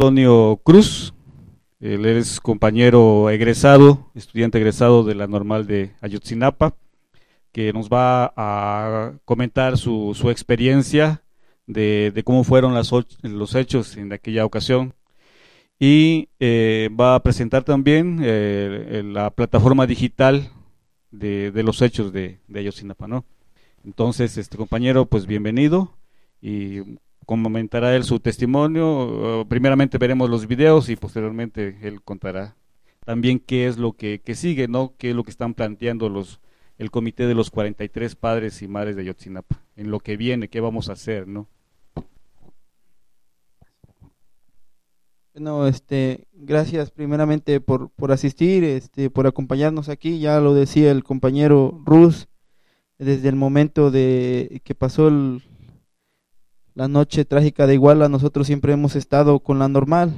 Antonio Cruz. Él es compañero egresado, estudiante egresado de la Normal de Ayotzinapa, que nos va a comentar su experiencia de cómo fueron los hechos en aquella ocasión. Y va a presentar también la plataforma digital de los hechos de Ayotzinapa, ¿no? Entonces, compañero, pues bienvenido y comentará él su testimonio. Primeramente veremos los videos y posteriormente él contará también qué es lo que sigue, ¿no? Qué es lo que están planteando el comité de los 43 padres y madres de Ayotzinapa, en lo que viene, qué vamos a hacer, ¿no? Bueno, gracias primeramente por asistir, por acompañarnos aquí. Ya lo decía el compañero Ruz, desde el momento de que pasó la noche trágica de Iguala, nosotros siempre hemos estado con la normal,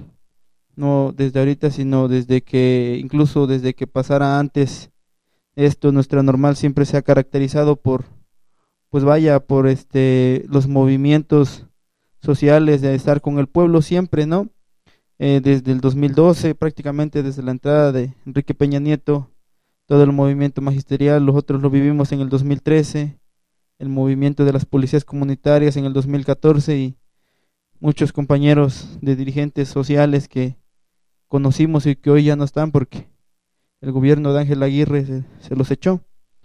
no desde ahorita, sino incluso desde que pasara antes esto, nuestra normal siempre se ha caracterizado pues vaya, por los movimientos sociales, de estar con el pueblo siempre, ¿no? Desde el 2012, prácticamente desde la entrada de Enrique Peña Nieto, todo el movimiento magisterial, nosotros lo vivimos en el 2013, el movimiento de las policías comunitarias en el 2014 y muchos compañeros de dirigentes sociales que conocimos y que hoy ya no están porque el gobierno de Ángel Aguirre se los echó,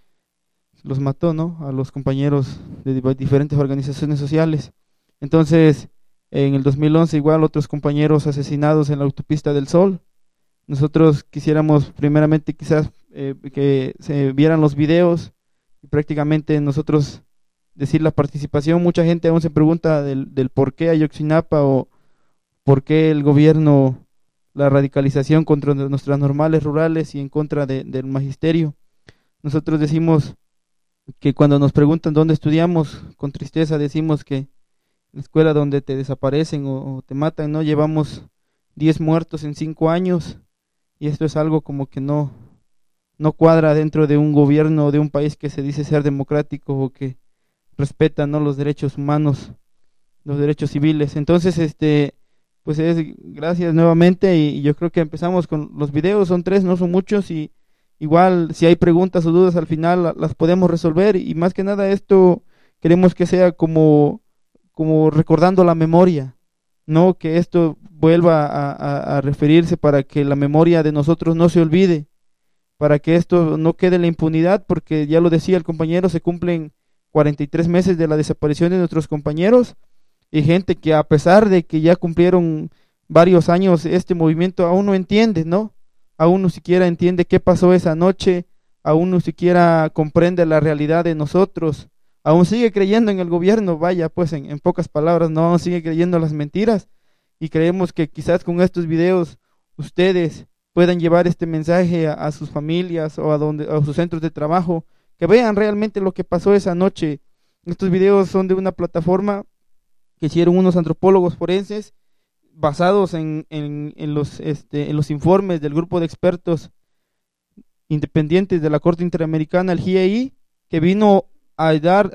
los mató, ¿no? A los compañeros de diferentes organizaciones sociales. Entonces, en el 2011 igual otros compañeros asesinados en la autopista del Sol. Nosotros quisiéramos primeramente quizás que se vieran los videos y prácticamente nosotros decir la participación. Mucha gente aún se pregunta del por qué Ayotzinapa o por qué el gobierno, la radicalización contra nuestras normales rurales y en contra del magisterio. Nosotros decimos que cuando nos preguntan dónde estudiamos, con tristeza decimos que la escuela donde te desaparecen o te matan, ¿no? Llevamos 10 muertos en 5 años y esto es algo como que no cuadra dentro de un gobierno de un país que se dice ser democrático o que respeta, ¿no?, los derechos humanos, los derechos civiles. Entonces, pues gracias nuevamente y yo creo que empezamos con los videos, son 3, no son muchos y igual si hay preguntas o dudas al final las podemos resolver y más que nada esto queremos que sea como recordando la memoria, no que esto vuelva a referirse para que la memoria de nosotros no se olvide, para que esto no quede en la impunidad, porque ya lo decía el compañero, se cumplen 43 meses de la desaparición de nuestros compañeros y gente que a pesar de que ya cumplieron varios años, este movimiento aún no entiende, ¿no? Aún no siquiera entiende qué pasó esa noche, aún no siquiera comprende la realidad de nosotros, aún sigue creyendo en el gobierno, vaya, pues en pocas palabras, no, aún sigue creyendo las mentiras y creemos que quizás con estos videos ustedes puedan llevar este mensaje a sus familias o a sus centros de trabajo, que vean realmente lo que pasó esa noche. Estos videos son de una plataforma que hicieron unos antropólogos forenses basados en los informes del grupo de expertos independientes de la Corte Interamericana, el GIEI, que vino a dar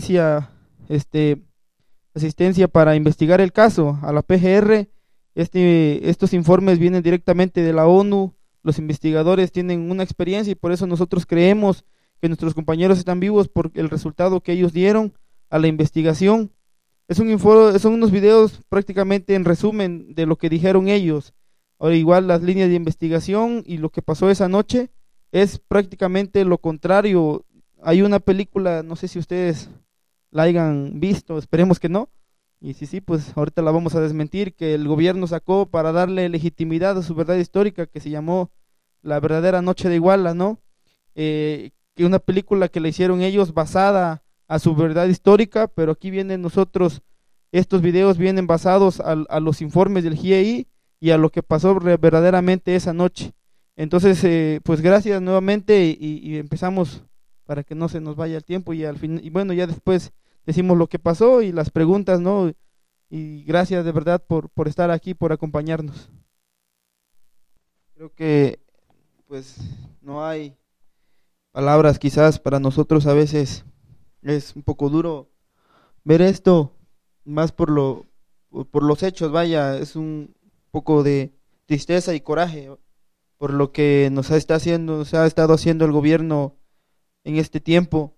asistencia para investigar el caso a la PGR. Estos informes vienen directamente de la ONU, los investigadores tienen una experiencia y por eso nosotros creemos que nuestros compañeros están vivos por el resultado que ellos dieron a la investigación. Son unos videos prácticamente en resumen de lo que dijeron ellos. Ahora igual las líneas de investigación y lo que pasó esa noche es prácticamente lo contrario. Hay una película, no sé si ustedes la hayan visto, esperemos que no, y si sí, pues ahorita la vamos a desmentir, que el gobierno sacó para darle legitimidad a su verdad histórica, que se llamó La verdadera noche de Iguala, ¿no? Que una película que la hicieron ellos basada a su verdad histórica, pero aquí vienen nosotros, estos videos vienen basados a los informes del GIEI y a lo que pasó verdaderamente esa noche. Entonces, pues gracias nuevamente y empezamos para que no se nos vaya el tiempo y al fin, y bueno, ya después decimos lo que pasó y las preguntas, ¿no? Y gracias de verdad por estar aquí, por acompañarnos. Creo que pues no hay palabras, quizás para nosotros a veces es un poco duro ver esto, más por los hechos, vaya, es un poco de tristeza y coraje por lo que nos ha estado haciendo el gobierno en este tiempo.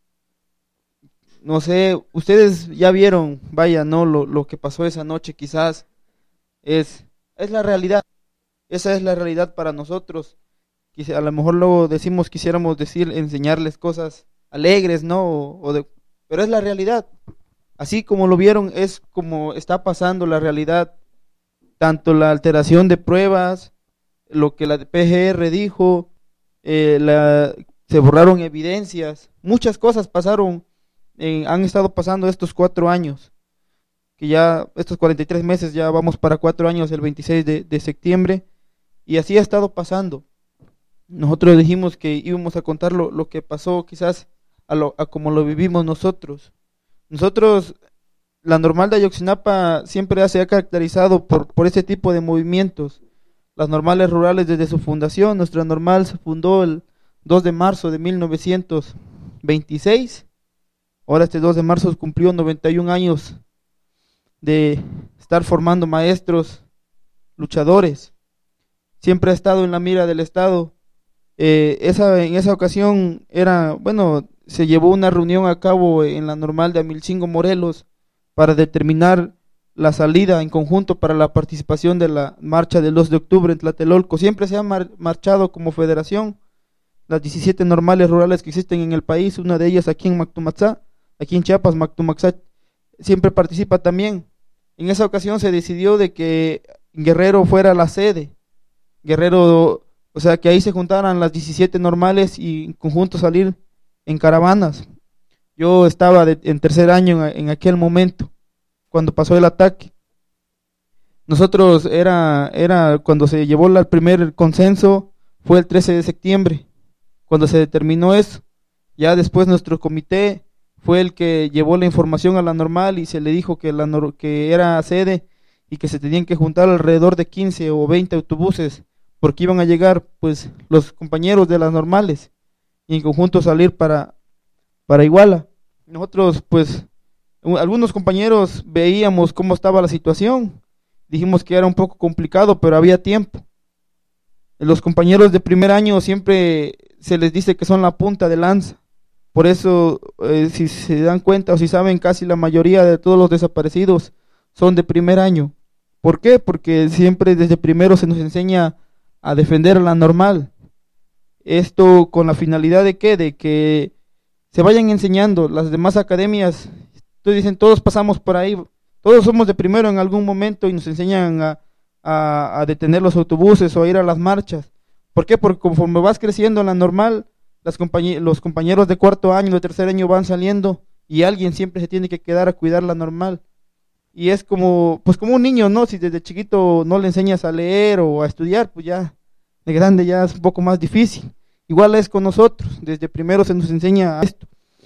No sé, ustedes ya vieron, vaya, no, lo que pasó esa noche quizás es la realidad, esa es la realidad para nosotros. A lo mejor luego decimos, quisiéramos decir, enseñarles cosas alegres, ¿no? Pero es la realidad. Así como lo vieron, es como está pasando la realidad, tanto la alteración de pruebas, lo que la PGR dijo, se borraron evidencias, muchas cosas pasaron, han estado pasando estos 4 años, que ya estos 43 meses, ya vamos para 4 años el 26 de septiembre, y así ha estado pasando. Nosotros dijimos que íbamos a contar lo que pasó quizás a como lo vivimos nosotros. Nosotros, la Normal de Ayotzinapa siempre se ha caracterizado por ese tipo de movimientos. Las normales rurales desde su fundación, nuestra normal se fundó el 2 de marzo de 1926. Ahora este 2 de marzo cumplió 91 años de estar formando maestros, luchadores. Siempre ha estado en la mira del Estado. En esa ocasión se llevó una reunión a cabo en la normal de Amilcingo, Morelos, para determinar la salida en conjunto para la participación de la marcha del 2 de octubre en Tlatelolco. Siempre se ha marchado como federación, las 17 normales rurales que existen en el país, una de ellas aquí en Mactumaxá, aquí en Chiapas, Mactumaxá siempre participa también. En esa ocasión se decidió de que Guerrero fuera la sede, Guerrero, o sea, que ahí se juntaran las 17 normales y en conjunto salir en caravanas. Yo estaba en tercer año en aquel momento, cuando pasó el ataque. Nosotros era cuando se llevó el primer consenso, fue el 13 de septiembre, cuando se determinó eso. Ya después nuestro comité fue el que llevó la información a la normal y se le dijo que era sede y que se tenían que juntar alrededor de 15 o 20 autobuses, porque iban a llegar pues los compañeros de las normales y en conjunto salir para Iguala. Nosotros pues algunos compañeros veíamos cómo estaba la situación, dijimos que era un poco complicado, pero había tiempo. Los compañeros de primer año siempre se les dice que son la punta de lanza, por eso si se dan cuenta o si saben, casi la mayoría de todos los desaparecidos son de primer año. ¿Por qué? Porque siempre desde primero se nos enseña a defender a la normal. Esto con la finalidad de ¿qué? De que se vayan enseñando las demás academias. Dicen, todos pasamos por ahí, todos somos de primero en algún momento y nos enseñan a detener los autobuses o a ir a las marchas. ¿Por qué? Porque conforme vas creciendo en la normal, los compañeros de cuarto año, de tercer año van saliendo y alguien siempre se tiene que quedar a cuidar la normal. Y es como un niño, ¿no? Si desde chiquito no le enseñas a leer o a estudiar, pues ya de grande ya es un poco más difícil. Igual es con nosotros, desde primero se nos enseña esto.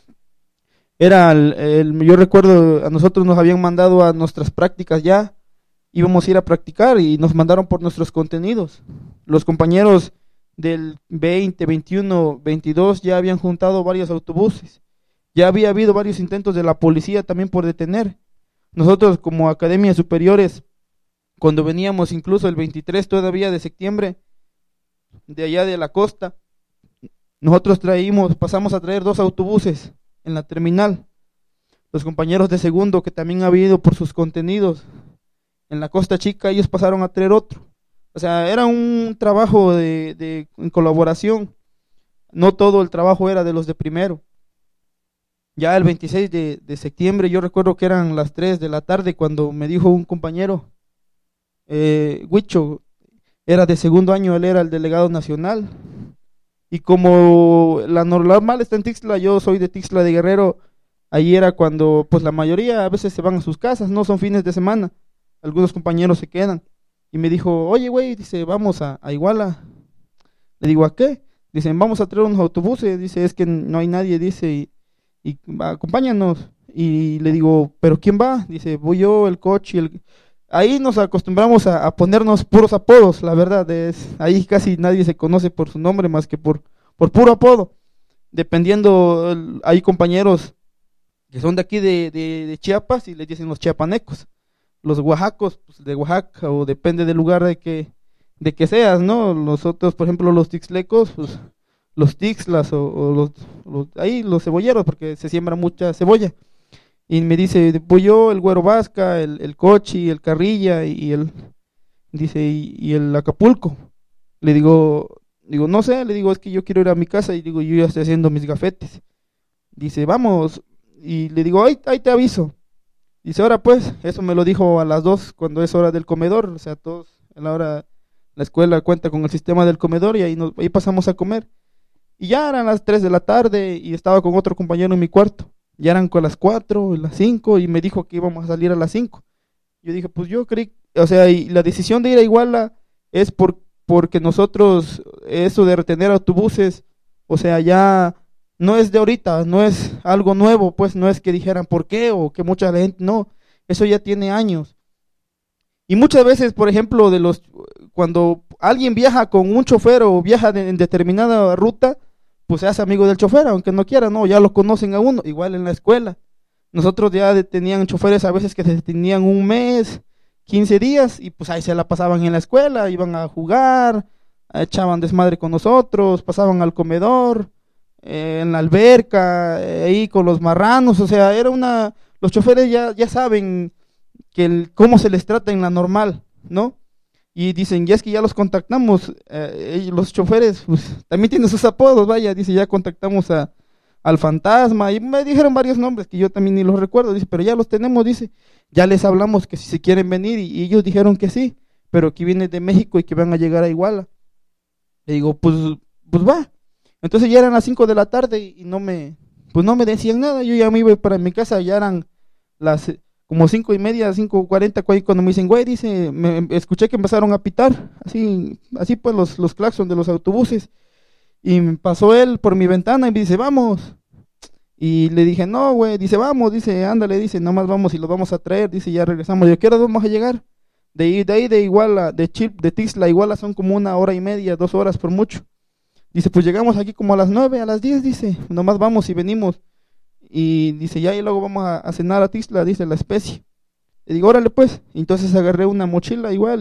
Yo recuerdo, a nosotros nos habían mandado a nuestras prácticas ya, íbamos a ir a practicar y nos mandaron por nuestros contenidos. Los compañeros del 20, 21, 22 ya habían juntado varios autobuses, ya había habido varios intentos de la policía también por detener. Nosotros como academias superiores, cuando veníamos incluso el 23 todavía de septiembre, de allá de la costa, nosotros pasamos a traer 2 autobuses en la terminal. Los compañeros de segundo que también habían ido por sus contenidos en la Costa Chica, ellos pasaron a traer otro. O sea, era un trabajo en colaboración. No todo el trabajo era de los de primero. Ya el 26 de septiembre, yo recuerdo que eran las 3 de la tarde cuando me dijo un compañero, Huicho, era de segundo año, él era el delegado nacional. Y como la normal está en Tixla, yo soy de Tixla de Guerrero, ahí era cuando pues la mayoría a veces se van a sus casas, no son fines de semana, algunos compañeros se quedan. Y me dijo, oye güey, dice, vamos a Iguala. Le digo, ¿a qué? Dicen, vamos a traer unos autobuses, dice, es que no hay nadie, dice, y acompáñanos. Y le digo, ¿pero quién va? Dice, voy yo, el coche, Ahí nos acostumbramos a ponernos puros apodos, la verdad, ahí casi nadie se conoce por su nombre más que por puro apodo. Dependiendo, hay compañeros que son de aquí de Chiapas y les dicen los chiapanecos. los oaxacos, pues, de Oaxaca, o depende del lugar de que seas, ¿no? Nosotros, por ejemplo, los tixlecos, pues los tixlas o ahí los cebolleros, porque se siembra mucha cebolla. Y me dice, pues yo, el Güero Vasca, el Cochi, el Carrilla dice, y el Acapulco. Le digo, no sé, le digo, es que yo quiero ir a mi casa y digo, yo ya estoy haciendo mis gafetes. Dice, vamos, y le digo, ahí te aviso. Dice, ahora pues, eso me lo dijo a las 2 cuando es hora del comedor, o sea, todos a la hora, la escuela cuenta con el sistema del comedor y ahí pasamos a comer. Y ya eran las 3 de la tarde y estaba con otro compañero en mi cuarto. Ya eran con las 4, las 5 y me dijo que íbamos a salir a las 5. Yo dije, pues yo creí, o sea, y la decisión de ir a Iguala es porque nosotros, eso de retener autobuses, o sea, ya no es de ahorita, no es algo nuevo, pues no es que dijeran por qué o que mucha gente, no, eso ya tiene años. Y muchas veces, por ejemplo, cuando alguien viaja con un chofer o viaja en determinada ruta, pues se hace amigo del chofer, aunque no quiera, no, ya lo conocen a uno, igual en la escuela. Nosotros ya tenían choferes a veces que se tenían un mes, 15 días, y pues ahí se la pasaban en la escuela, iban a jugar, echaban desmadre con nosotros, pasaban al comedor, en la alberca, ahí con los marranos, o sea, los choferes ya saben cómo se les trata en la normal, ¿no? Y dicen, ya es que ya los contactamos, los choferes pues, también tienen sus apodos, vaya, dice, ya contactamos al fantasma, y me dijeron varios nombres que yo también ni los recuerdo, dice, pero ya los tenemos, dice, ya les hablamos que si se quieren venir, y ellos dijeron que sí, pero que vienen de México y que van a llegar a Iguala. Le digo, pues va. Entonces ya eran las 5 de la tarde y pues no me decían nada, yo ya me iba para mi casa, ya eran las como 5:30, 5:40, cuando me dicen, güey, dice, escuché que empezaron a pitar, así pues los claxon de los autobuses, y pasó él por mi ventana y me dice, vamos, y le dije, no, güey, dice, vamos, dice, ándale, dice, nomás vamos y los vamos a traer, dice, ya regresamos, yo, ¿qué hora vamos a llegar? De ahí de Iguala, de Tixla a Iguala son como 1:30, 2 horas por mucho. Dice, pues llegamos aquí como a las 9, a las 10, dice, nomás vamos y venimos. Y dice, ya y luego vamos a cenar a Tixla, dice, la especie. Le digo, órale pues. Entonces agarré una mochila igual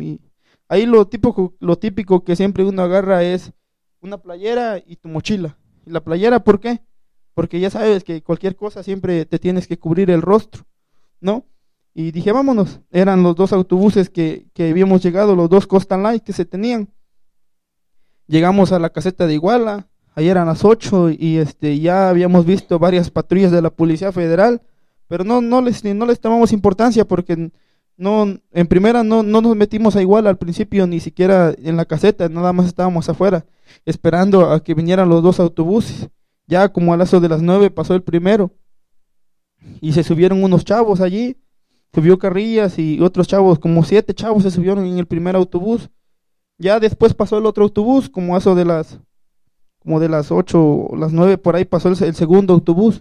ahí lo típico que siempre uno agarra es una playera y tu mochila. ¿Y la playera por qué? Porque ya sabes que cualquier cosa siempre te tienes que cubrir el rostro, ¿no? Y dije, vámonos. Eran los 2 autobuses que habíamos llegado, los 2 Coastal Line que se tenían. Llegamos a la caseta de Iguala, ahí eran las 8 y ya habíamos visto varias patrullas de la Policía Federal, pero no les tomamos importancia porque en primera no nos metimos a Iguala al principio, ni siquiera en la caseta, nada más estábamos afuera, esperando a que vinieran los 2 autobuses. Ya como a eso de las 9 pasó el primero, y se subieron unos chavos allí, subió Carrillas y otros chavos, como 7 chavos se subieron en el primer autobús. Ya después pasó el otro autobús, como eso de las 8 o las 9 por ahí pasó el segundo autobús.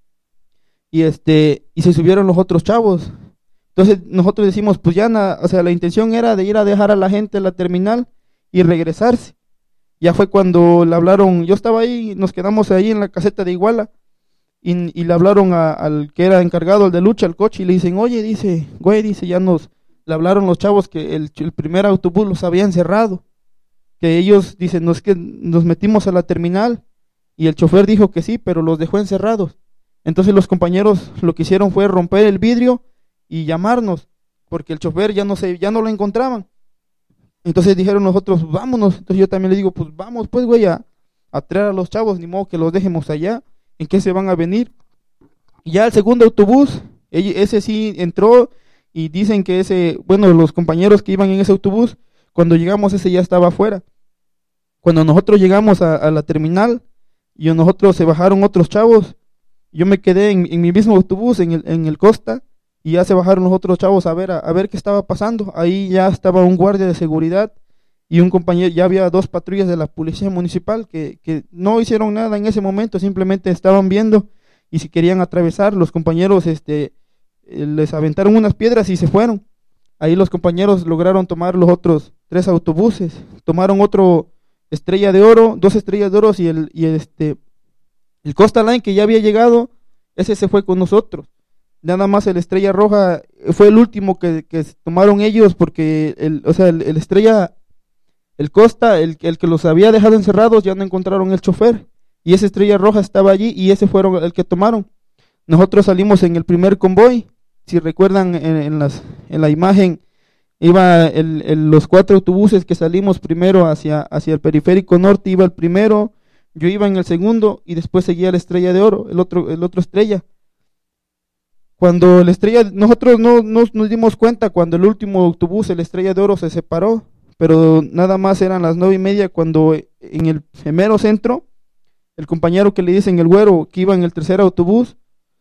Y se subieron los otros chavos. Entonces nosotros decimos, pues ya o sea, la intención era de ir a dejar a la gente en la terminal y regresarse. Ya fue cuando le hablaron, yo estaba ahí, nos quedamos ahí en la caseta de Iguala y le hablaron al que era encargado, el de lucha, al coche, y le dicen, oye, dice, güey, dice, le hablaron los chavos que el primer autobús los habían cerrado, que ellos dicen, no es que nos metimos a la terminal y el chofer dijo que sí, pero los dejó encerrados. Entonces los compañeros lo que hicieron fue romper el vidrio y llamarnos, porque el chofer ya no lo encontraban. Entonces dijeron nosotros, vámonos. Entonces yo también le digo, pues vamos pues güey a traer a los chavos, ni modo que los dejemos allá, ¿en qué se van a venir? Y ya el segundo autobús, ese sí entró. Y dicen que los compañeros que iban en ese autobús, cuando llegamos ese ya estaba afuera. Cuando nosotros llegamos a la terminal, y nosotros se bajaron otros chavos, yo me quedé en mi mismo autobús, en el Costa, y ya se bajaron los otros chavos a ver qué estaba pasando. Ahí ya estaba un guardia de seguridad, y un compañero, ya había 2 patrullas de la policía municipal, que no hicieron nada en ese momento, simplemente estaban viendo, y si querían atravesar, los compañeros, les aventaron unas piedras y se fueron. Ahí los compañeros lograron tomar los otros 3 autobuses, tomaron otro 2 estrellas de oro y el Coastal Line que ya había llegado, ese se fue con nosotros. nada más el Estrella Roja fue el último que tomaron ellos, porque el Estrella, el Costa, el que los había dejado encerrados, ya no encontraron el chofer, y ese Estrella Roja estaba allí, y ese fueron el que tomaron. Nosotros salimos en el primer convoy, si recuerdan en la imagen, iba los 4 autobuses que salimos primero hacia el periférico norte, iba el primero, yo iba en el segundo, y después seguía la Estrella de Oro, el otro Estrella. Cuando la Estrella, nosotros no nos dimos cuenta cuando el último autobús, el Estrella de Oro, se separó, pero nada más eran las 9:30 cuando en el mero centro, el compañero que le dicen el güero, que iba en el tercer autobús,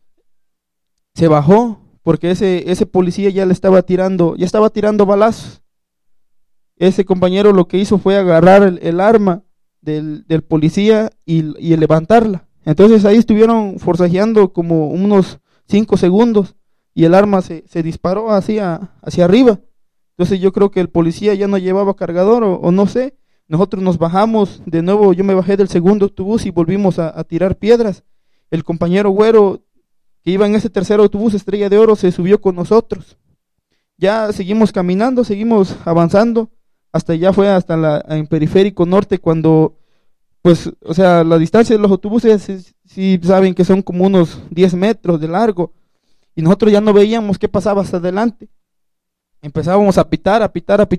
se bajó, porque ese policía ya estaba tirando balazos. Ese compañero lo que hizo fue agarrar el arma del policía y levantarla. Entonces ahí estuvieron forcejeando como unos 5 segundos y el arma se disparó hacia arriba. Entonces yo creo que el policía ya no llevaba cargador o no sé. Nosotros nos bajamos de nuevo, yo me bajé del segundo autobús y volvimos a tirar piedras. El compañero güero que iba en ese tercer autobús Estrella de Oro se subió con nosotros. Ya seguimos caminando, seguimos avanzando, hasta en Periférico Norte, cuando, pues, o sea, la distancia de los autobuses, sí saben que son como unos 10 metros de largo, y nosotros ya no veíamos qué pasaba hasta adelante. Empezábamos a pitar,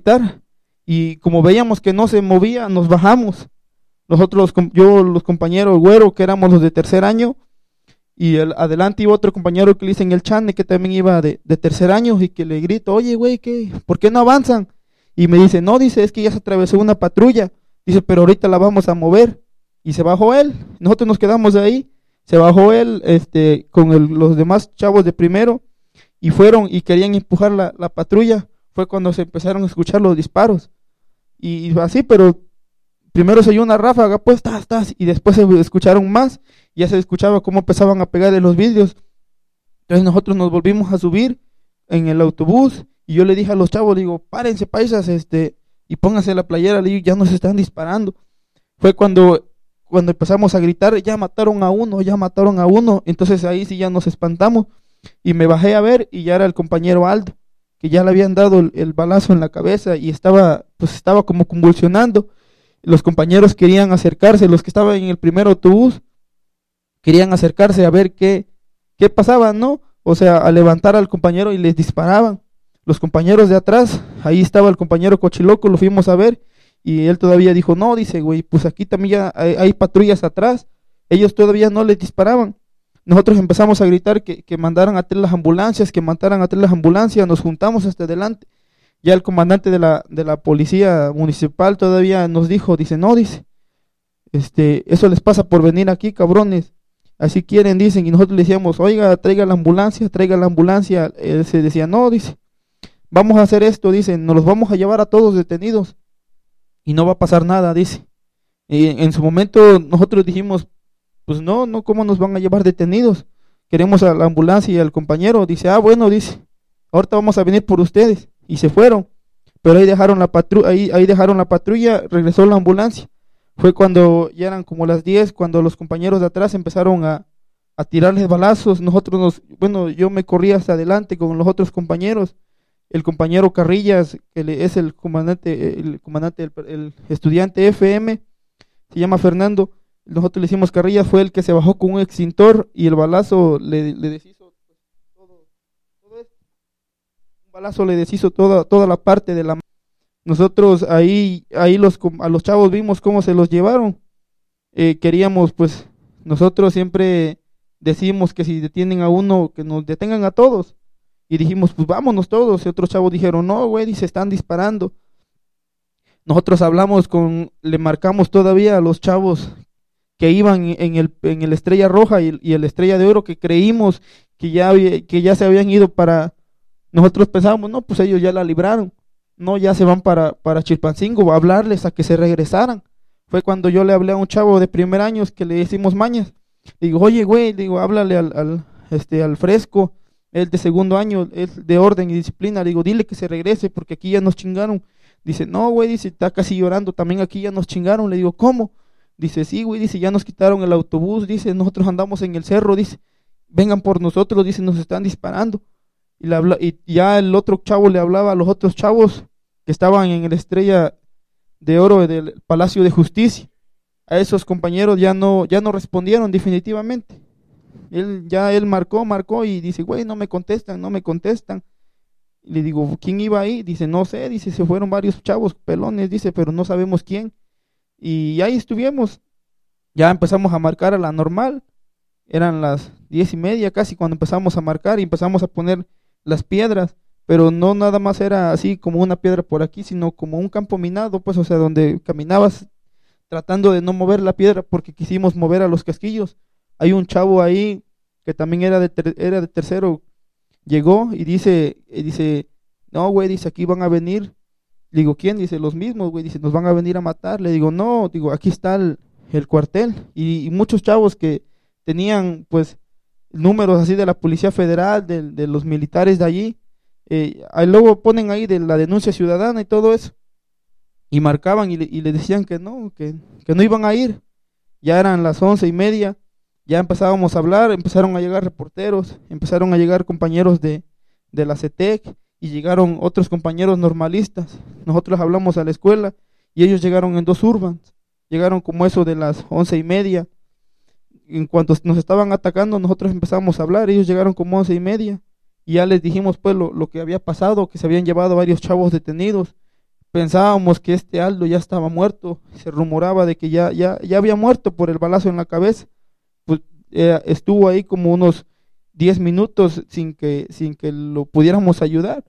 y como veíamos que no se movía, nos bajamos. Nosotros, los compañeros güero, que éramos los de tercer año, y adelante iba otro compañero que le dicen el Chane, que también iba de tercer año, y que le grito, oye, güey, ¿por qué no avanzan? Y me dice, no, dice, es que ya se atravesó una patrulla. Dice, pero ahorita la vamos a mover. Y se bajó él. Nosotros nos quedamos ahí. Se bajó él con los demás chavos de primero. Y fueron y querían empujar la patrulla. Fue cuando se empezaron a escuchar los disparos. Y así, pero primero se oyó una ráfaga, pues, y después se escucharon más. Ya se escuchaba cómo empezaban a pegar en los vidrios. Entonces nosotros nos volvimos a subir en el autobús. Y yo le dije a los chavos, digo, párense paisas, y pónganse la playera, le digo, ya nos están disparando. Fue cuando empezamos a gritar, ya mataron a uno, entonces ahí sí ya nos espantamos, y me bajé a ver, y ya era el compañero Aldo, que ya le habían dado el balazo en la cabeza, y estaba como convulsionando. Los compañeros querían acercarse, los que estaban en el primer autobús, querían acercarse a ver qué pasaba, ¿no? O sea, a levantar al compañero y les disparaban. Los compañeros de atrás, ahí estaba el compañero Cochiloco, lo fuimos a ver, y él todavía dijo, no, dice, güey, pues aquí también ya hay patrullas atrás, ellos todavía no les disparaban. Nosotros empezamos a gritar que mandaran a traer las ambulancias, nos juntamos hasta adelante. Ya el comandante de la policía municipal todavía nos dijo, dice, no, dice, eso les pasa por venir aquí, cabrones, así quieren, dicen, y nosotros le decíamos, oiga, traiga la ambulancia, él se decía, no, dice, vamos a hacer esto, dicen, nos los vamos a llevar a todos detenidos y no va a pasar nada, dice. Y en su momento nosotros dijimos, pues no, ¿cómo nos van a llevar detenidos? Queremos a la ambulancia y al compañero. Dice, bueno, dice, ahorita vamos a venir por ustedes. Y se fueron, pero ahí dejaron la patrulla, regresó la ambulancia. Fue cuando ya eran como las 10, cuando los compañeros de atrás empezaron a tirarles balazos. Yo me corrí hasta adelante con los otros compañeros. El compañero Carrillas, que es el comandante, el estudiante FM, se llama Fernando, nosotros le hicimos Carrillas, fue el que se bajó con un extintor y el balazo le deshizo todo esto. Un balazo le deshizo toda la parte de la mano. Nosotros ahí a los chavos vimos cómo se los llevaron. Queríamos, pues, nosotros siempre decimos que si detienen a uno, que nos detengan a todos. Y dijimos, pues vámonos todos. Y otros chavos dijeron, no, güey, dice, están disparando. Nosotros le marcamos todavía a los chavos que iban en el Estrella Roja y el Estrella de Oro, que creímos que ya se habían ido nosotros pensábamos, no, pues ellos ya la libraron. No, ya se van para Chilpancingo, a hablarles a que se regresaran. Fue cuando yo le hablé a un chavo de primer año que le hicimos mañas. Digo, oye, güey, háblale al Fresco, él de segundo año, es de orden y disciplina, le digo, dile que se regrese porque aquí ya nos chingaron. Dice, no, güey, dice, está casi llorando, también aquí ya nos chingaron. Le digo, ¿cómo? Dice, sí, güey, dice, ya nos quitaron el autobús, dice, nosotros andamos en el cerro, dice, vengan por nosotros, dice, nos están disparando. Y ya el otro chavo le hablaba a los otros chavos que estaban en la Estrella de Oro del Palacio de Justicia. A esos compañeros ya no respondieron definitivamente. Él marcó y dice, güey, no me contestan. Y le digo, ¿quién iba ahí? Dice, no sé, dice, se fueron varios chavos pelones, dice, pero no sabemos quién. Y ahí estuvimos, ya empezamos a marcar a la normal, eran las 10:30 casi cuando empezamos a marcar y empezamos a poner las piedras, pero no nada más era así como una piedra por aquí, sino como un campo minado, pues, o sea, donde caminabas tratando de no mover la piedra porque quisimos mover a los casquillos. Hay un chavo ahí que también era de tercero, llegó y dice, no, güey, dice, aquí van a venir. Le digo, ¿quién? Dice, los mismos, güey, dice, nos van a venir a matar. Le digo, no, digo, aquí está el cuartel. Y muchos chavos que tenían, pues, números así de la Policía Federal, de los militares de allí, ahí luego ponen ahí de la denuncia ciudadana y todo eso. Y marcaban y le decían que no iban a ir. Ya eran las 11:30, ya empezábamos a hablar, empezaron a llegar reporteros, empezaron a llegar compañeros de la CETEC y llegaron otros compañeros normalistas. Nosotros hablamos a la escuela y ellos llegaron en 2 Urbans, llegaron como eso de las 11:30. En cuanto nos estaban atacando, nosotros empezamos a hablar, ellos llegaron como 11:30 y ya les dijimos pues lo que había pasado, que se habían llevado varios chavos detenidos. Pensábamos que este Aldo ya estaba muerto, se rumoraba de que ya había muerto por el balazo en la cabeza. Pues estuvo ahí como unos 10 minutos sin que lo pudiéramos ayudar.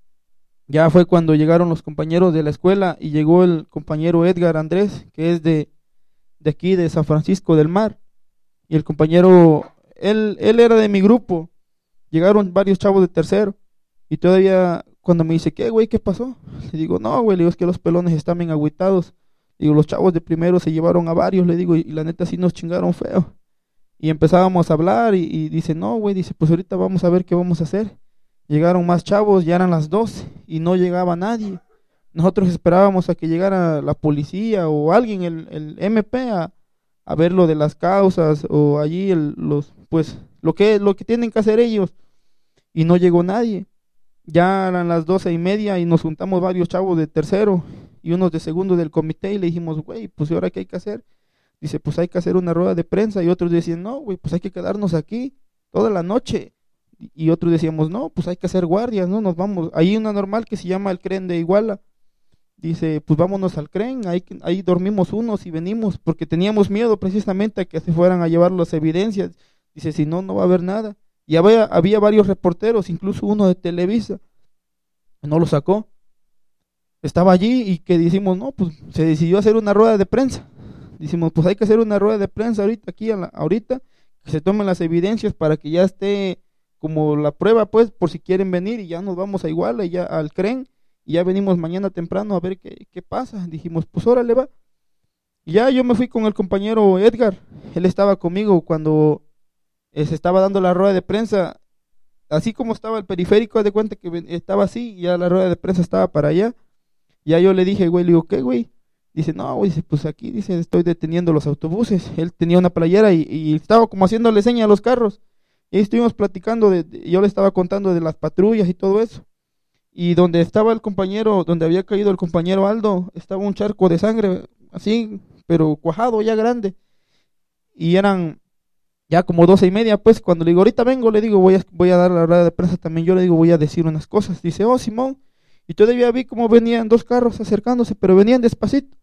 Ya fue cuando llegaron los compañeros de la escuela y llegó el compañero Edgar Andrés, que es de aquí, de San Francisco del Mar. Y el compañero, él era de mi grupo. Llegaron varios chavos de tercero. Y todavía cuando me dice, ¿qué, güey? ¿Qué pasó? Le digo, no, güey, le digo, es que los pelones están bien agüitados. Digo, los chavos de primero se llevaron a varios, le digo, y la neta sí nos chingaron feo. Y empezábamos a hablar y dice, no, güey, dice, pues ahorita vamos a ver qué vamos a hacer. Llegaron más chavos, ya eran las 12 y no llegaba nadie. Nosotros esperábamos a que llegara la policía o alguien, el MP, a ver lo de las causas o allí pues lo que tienen que hacer ellos. Y no llegó nadie. Ya eran las 12:30 y nos juntamos varios chavos de tercero y unos de segundo del comité y le dijimos, güey, pues ¿y ahora qué hay que hacer? Dice, pues hay que hacer una rueda de prensa. Y otros decían, no, güey, pues hay que quedarnos aquí toda la noche. Y otros decíamos, no, pues hay que hacer guardias, no nos vamos. Hay una normal que se llama el CREN de Iguala. Dice, pues vámonos al CREN, ahí dormimos unos y venimos, porque teníamos miedo precisamente a que se fueran a llevar las evidencias. Dice, si no, no va a haber nada. Y había varios reporteros, incluso uno de Televisa, no lo sacó. Estaba allí y que decimos, no, pues se decidió hacer una rueda de prensa. Decimos, pues hay que hacer una rueda de prensa ahorita, ahorita, que se tomen las evidencias para que ya esté como la prueba, pues, por si quieren venir y ya nos vamos a Iguala y ya al CREN y ya venimos mañana temprano a ver qué pasa. Dijimos, pues órale va. Y ya yo me fui con el compañero Edgar, él estaba conmigo cuando se estaba dando la rueda de prensa, así como estaba el periférico, haz de cuenta que estaba así, y ya la rueda de prensa estaba para allá. Ya yo le dije, güey, le digo, ¿qué, güey? Dice, no, güey, dice, pues aquí, dice, estoy deteniendo los autobuses. Él tenía una playera y estaba como haciéndole seña a los carros. Y ahí estuvimos platicando, yo le estaba contando de las patrullas y todo eso. Y donde estaba el compañero, donde había caído el compañero Aldo, estaba un charco de sangre, así, pero cuajado, ya grande. Y eran ya como 12:30, pues, cuando le digo, ahorita vengo, le digo, voy a dar la rueda de prensa también, yo le digo, voy a decir unas cosas. Dice, oh, Simón, y todavía vi cómo venían 2 carros acercándose, pero venían despacito.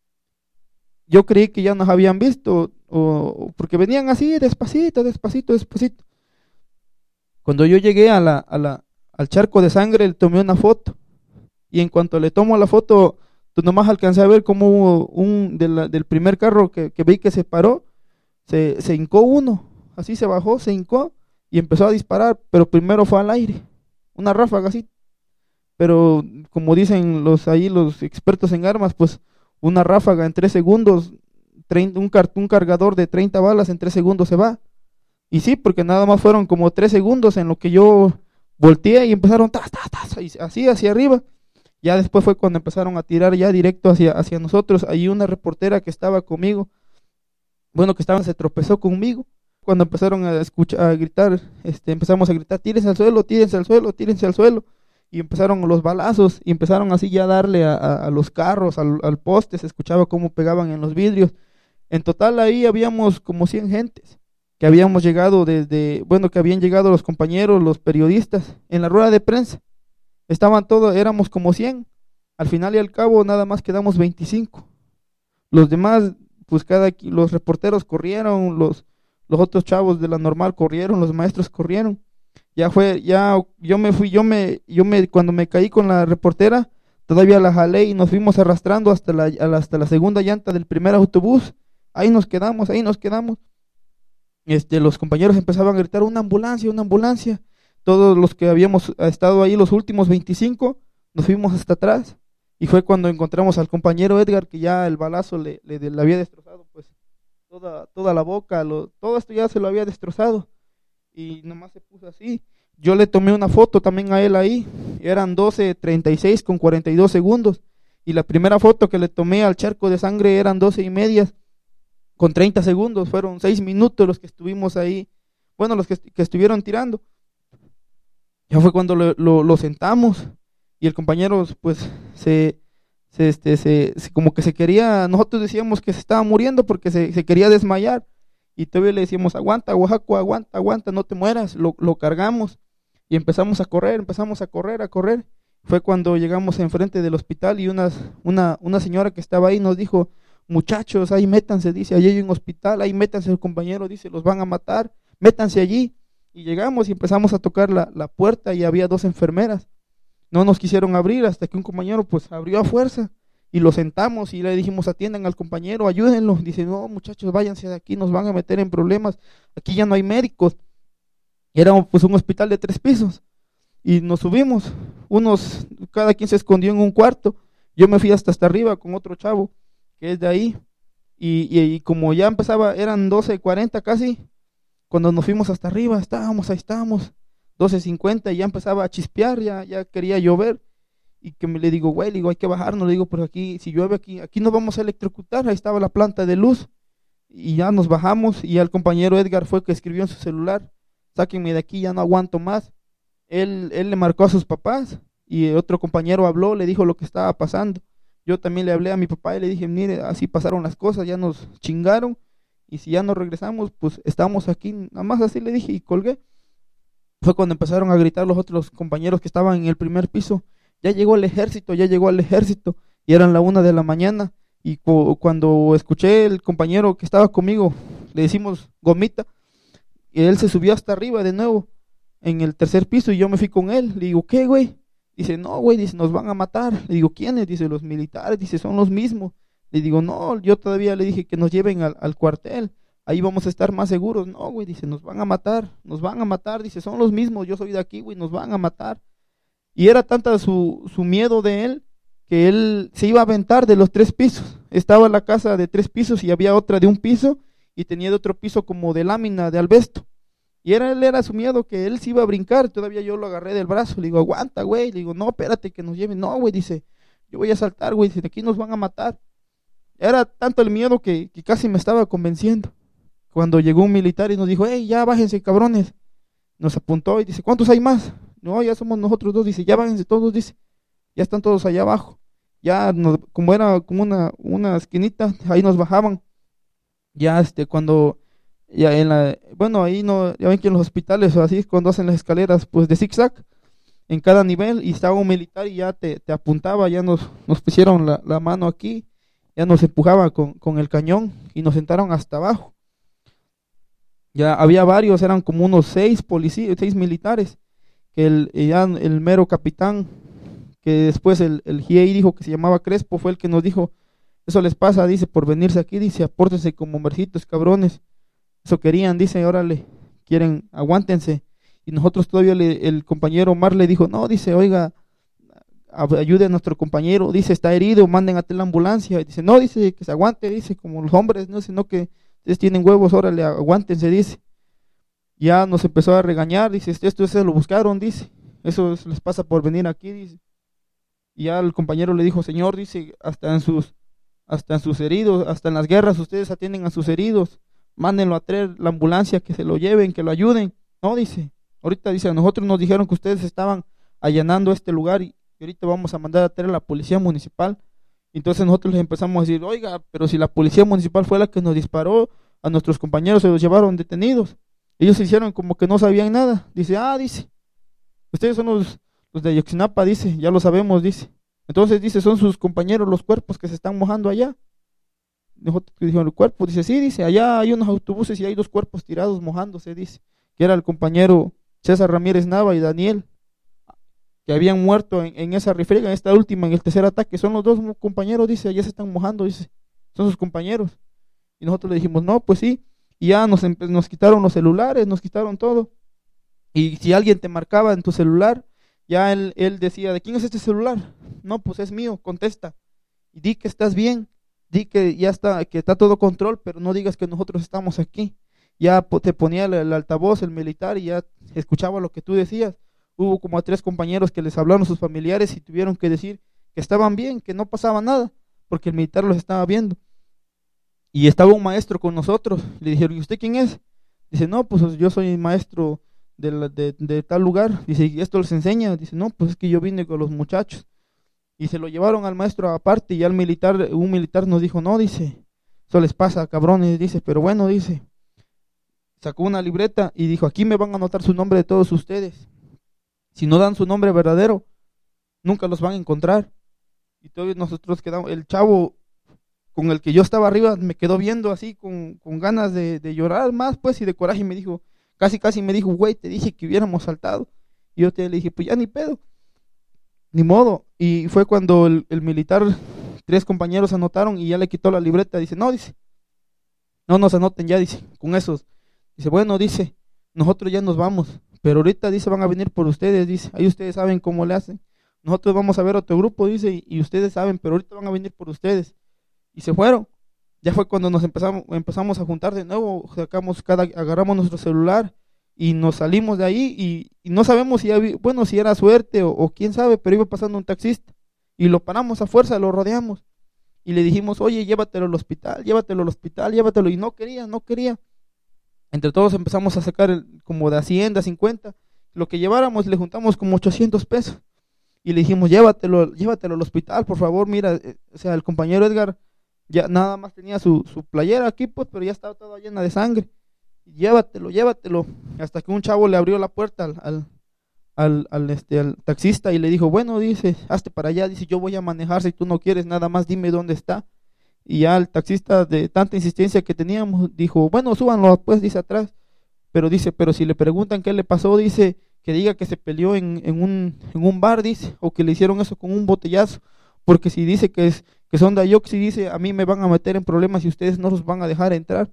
Yo creí que ya nos habían visto, porque venían así, despacito. Cuando yo llegué al charco de sangre, le tomé una foto, y en cuanto le tomo la foto, pues nomás alcancé a ver como del primer carro que vi que se paró, se hincó uno, así se bajó, se hincó y empezó a disparar, pero primero fue al aire, una ráfaga así, pero como dicen los expertos en armas, pues una ráfaga en 3 segundos, un cargador de 30 balas en 3 segundos se va. Y sí, porque nada más fueron como 3 segundos en lo que yo volteé y empezaron así hacia arriba. Ya después fue cuando empezaron a tirar ya directo hacia nosotros. Ahí una reportera que estaba conmigo, bueno, se tropezó conmigo, cuando empezaron a escuchar, a gritar, empezamos a gritar, tírense al suelo, tírense al suelo, tírense al suelo. Y empezaron los balazos y empezaron así ya a darle a los carros, al poste, se escuchaba cómo pegaban en los vidrios. En total ahí habíamos como 100 gentes que habíamos llegado que habían llegado los compañeros, los periodistas, en la rueda de prensa. Estaban todos, éramos como 100. Al final y al cabo nada más quedamos 25. Los demás, pues los reporteros corrieron, los otros chavos de la normal corrieron, los maestros corrieron. Yo me fui, cuando me caí con la reportera, todavía la jalé y nos fuimos arrastrando hasta la segunda llanta del primer autobús. Ahí nos quedamos. Los compañeros empezaban a gritar, una ambulancia, una ambulancia. Todos los que habíamos estado ahí, los últimos 25, nos fuimos hasta atrás. Y fue cuando encontramos al compañero Edgar, que ya el balazo le había destrozado, pues, toda la boca, todo esto ya se lo había destrozado. Y nomás se puso así. Yo le tomé una foto también a él ahí. Eran 12:36 con 42 segundos. Y la primera foto que le tomé al charco de sangre eran 12:30 con 30 segundos. Fueron 6 minutos los que estuvimos ahí. Bueno, los que estuvieron tirando. Ya fue cuando lo sentamos. Y el compañero, pues, como que se quería, nosotros decíamos que se estaba muriendo porque se quería desmayar. Y todavía le decíamos, aguanta, Oaxaca, aguanta, no te mueras. Lo cargamos y empezamos a correr. Fue cuando llegamos enfrente del hospital y una señora que estaba ahí nos dijo, muchachos, ahí métanse, dice, allí hay un hospital, ahí métanse, el compañero dice, los van a matar, métanse allí. Y llegamos y empezamos a tocar la puerta y había 2 enfermeras. No nos quisieron abrir hasta que un compañero pues abrió a fuerza. Y lo sentamos y le dijimos, atiendan al compañero, ayúdenlo. Dice, no muchachos, váyanse de aquí, nos van a meter en problemas. Aquí ya no hay médicos. Y era pues un hospital de 3 pisos. Y nos subimos, cada quien se escondió en un cuarto. Yo me fui hasta arriba con otro chavo, que es de ahí. Y como ya empezaba, eran 12:40 casi, cuando nos fuimos hasta arriba, ahí estábamos, 12:50 y ya empezaba a chispear, ya quería llover. Y que le digo, güey, hay que bajarnos, le digo, pero aquí, si llueve aquí nos vamos a electrocutar. Ahí estaba la planta de luz. Y ya nos bajamos y ya el compañero Edgar fue que escribió en su celular, sáquenme de aquí, ya no aguanto más. Él le marcó a sus papás y otro compañero habló, le dijo lo que estaba pasando. Yo también le hablé a mi papá y le dije, mire, así pasaron las cosas, ya nos chingaron. Y si ya no regresamos, pues estamos aquí, nada más así le dije y colgué. Fue cuando empezaron a gritar los otros compañeros que estaban en el primer piso, ya llegó el ejército, y eran la 1 de la mañana, y cuando escuché el compañero que estaba conmigo, le decimos Gomita, y él se subió hasta arriba de nuevo, en el tercer piso, y yo me fui con él. Le digo, ¿qué, güey? Dice, no, güey, dice, nos van a matar. Le digo, ¿quiénes? Dice, los militares, dice, son los mismos. Le digo, no, yo todavía le dije que nos lleven al cuartel, ahí vamos a estar más seguros. No, güey, dice, nos van a matar, dice, son los mismos, yo soy de aquí, güey, nos van a matar. Y era tanta su miedo de él, que él se iba a aventar de los 3 pisos. Estaba la casa de 3 pisos y había otra de 1 piso, y tenía de otro piso como de lámina, de albesto. Y él era su miedo, que él se iba a brincar. Todavía yo lo agarré del brazo, le digo, aguanta, güey. Le digo, no, espérate que nos lleven. No, güey, dice, yo voy a saltar, güey, dice, aquí nos van a matar. Era tanto el miedo que casi me estaba convenciendo. Cuando llegó un militar y nos dijo, hey, ya bájense, cabrones. Nos apuntó y dice, ¿cuántos hay más? No, ya somos nosotros 2, dice, ya bájense todos, dice, ya están todos allá abajo. Como era como una esquinita, ahí nos bajaban. Ya cuando, ya ahí no, ya ven que en los hospitales o así, cuando hacen las escaleras, pues de zigzag, en cada nivel, y estaba un militar y ya te apuntaba, ya nos pusieron la mano aquí, ya nos empujaba con el cañón y nos sentaron hasta abajo. Ya había varios, eran como unos 6 policías, 6 militares, que el mero capitán, que después el GI dijo que se llamaba Crespo, fue el que nos dijo, eso les pasa, dice, por venirse aquí, dice, apórtense como hombrecitos, cabrones, eso querían, dice, órale, quieren, aguántense. Y nosotros todavía, el compañero Omar le dijo, no, dice, oiga, ayude a nuestro compañero, dice, está herido, manden a la ambulancia. Y dice, no, dice, que se aguante, dice, como los hombres, no, sino que ustedes tienen huevos, órale, aguántense, dice. Ya nos empezó a regañar, dice, esto se lo buscaron, dice, eso les pasa por venir aquí, dice. Y ya el compañero le dijo, señor, dice, hasta en sus heridos, hasta en las guerras ustedes atienden a sus heridos, mándenlo a traer la ambulancia, que se lo lleven, que lo ayuden. No, dice, ahorita dice, a nosotros nos dijeron que ustedes estaban allanando este lugar y ahorita vamos a mandar a traer a la policía municipal. Entonces nosotros les empezamos a decir, oiga, pero si la policía municipal fue la que nos disparó, a nuestros compañeros se los llevaron detenidos. Ellos se hicieron como que no sabían nada. Dice, dice, ustedes son los de Ayotzinapa, dice, ya lo sabemos, dice. Entonces dice, son sus compañeros los cuerpos que se están mojando allá. Nosotros dijeron, ¿el cuerpo? Dice, sí, dice, allá hay unos autobuses y hay 2 cuerpos tirados mojándose, dice, que era el compañero César Ramírez Nava y Daniel, que habían muerto en esa refriega, en esta última, en el tercer ataque. Son los 2 compañeros, dice, allá se están mojando, dice, son sus compañeros. Y nosotros le dijimos, no, pues sí, y ya nos quitaron los celulares, nos quitaron todo. Y si alguien te marcaba en tu celular, ya él decía, ¿de quién es este celular? No, pues es mío, contesta. Y di que estás bien, di que ya está, que está todo control, pero no digas que nosotros estamos aquí. Ya te ponía el altavoz, el militar, y ya escuchaba lo que tú decías. Hubo como a 3 compañeros que les hablaron a sus familiares y tuvieron que decir que estaban bien, que no pasaba nada, porque el militar los estaba viendo. Y estaba un maestro con nosotros. Le dijeron, ¿y usted quién es? Dice, no, pues yo soy maestro de tal lugar. Dice, ¿y esto les enseña? Dice, no, pues es que yo vine con los muchachos. Y se lo llevaron al maestro aparte, y al militar, un militar nos dijo, no, dice, eso les pasa, cabrones, dice, pero bueno, dice, sacó una libreta y dijo, aquí me van a anotar su nombre de todos ustedes. Si no dan su nombre verdadero, nunca los van a encontrar. Y todos nosotros quedamos, el chavo con el que yo estaba arriba me quedó viendo así con ganas de llorar más, pues, y de coraje, y me dijo, casi me dijo, güey, te dije que hubiéramos saltado. Y yo le dije, pues ya ni pedo, ni modo. Y fue cuando el militar, 3 compañeros anotaron y ya le quitó la libreta. Dice, no, dice, no nos anoten ya, dice, con esos. Dice, bueno, dice, nosotros ya nos vamos, pero ahorita, dice, van a venir por ustedes, dice, ahí ustedes saben cómo le hacen. Nosotros vamos a ver otro grupo, dice, y ustedes saben, pero ahorita van a venir por ustedes. Y se fueron. Ya fue cuando nos empezamos a juntar de nuevo, agarramos nuestro celular y nos salimos de ahí, y no sabemos si si era suerte o quién sabe, pero iba pasando un taxista y lo paramos a fuerza, lo rodeamos y le dijimos, oye, llévatelo al hospital, llévatelo, y no quería. Entre todos empezamos a sacar como de Hacienda 50, lo que lleváramos, le juntamos como 800 pesos y le dijimos, llévatelo al hospital, por favor, mira, o sea, el compañero Edgar ya nada más tenía su playera aquí, pues, pero ya estaba toda llena de sangre. Llévatelo, hasta que un chavo le abrió la puerta al taxista y le dijo, bueno, dice, hazte para allá, dice, yo voy a manejar, si tú no quieres, nada más dime dónde está. Y ya el taxista, de tanta insistencia que teníamos, dijo, bueno, súbanlo, pues, dice, atrás. Pero dice, pero si le preguntan qué le pasó, dice, que diga que se peleó en un bar, dice, o que le hicieron eso con un botellazo, porque si dice que son de Ayoxi, dice, a mí me van a meter en problemas y ustedes no los van a dejar entrar.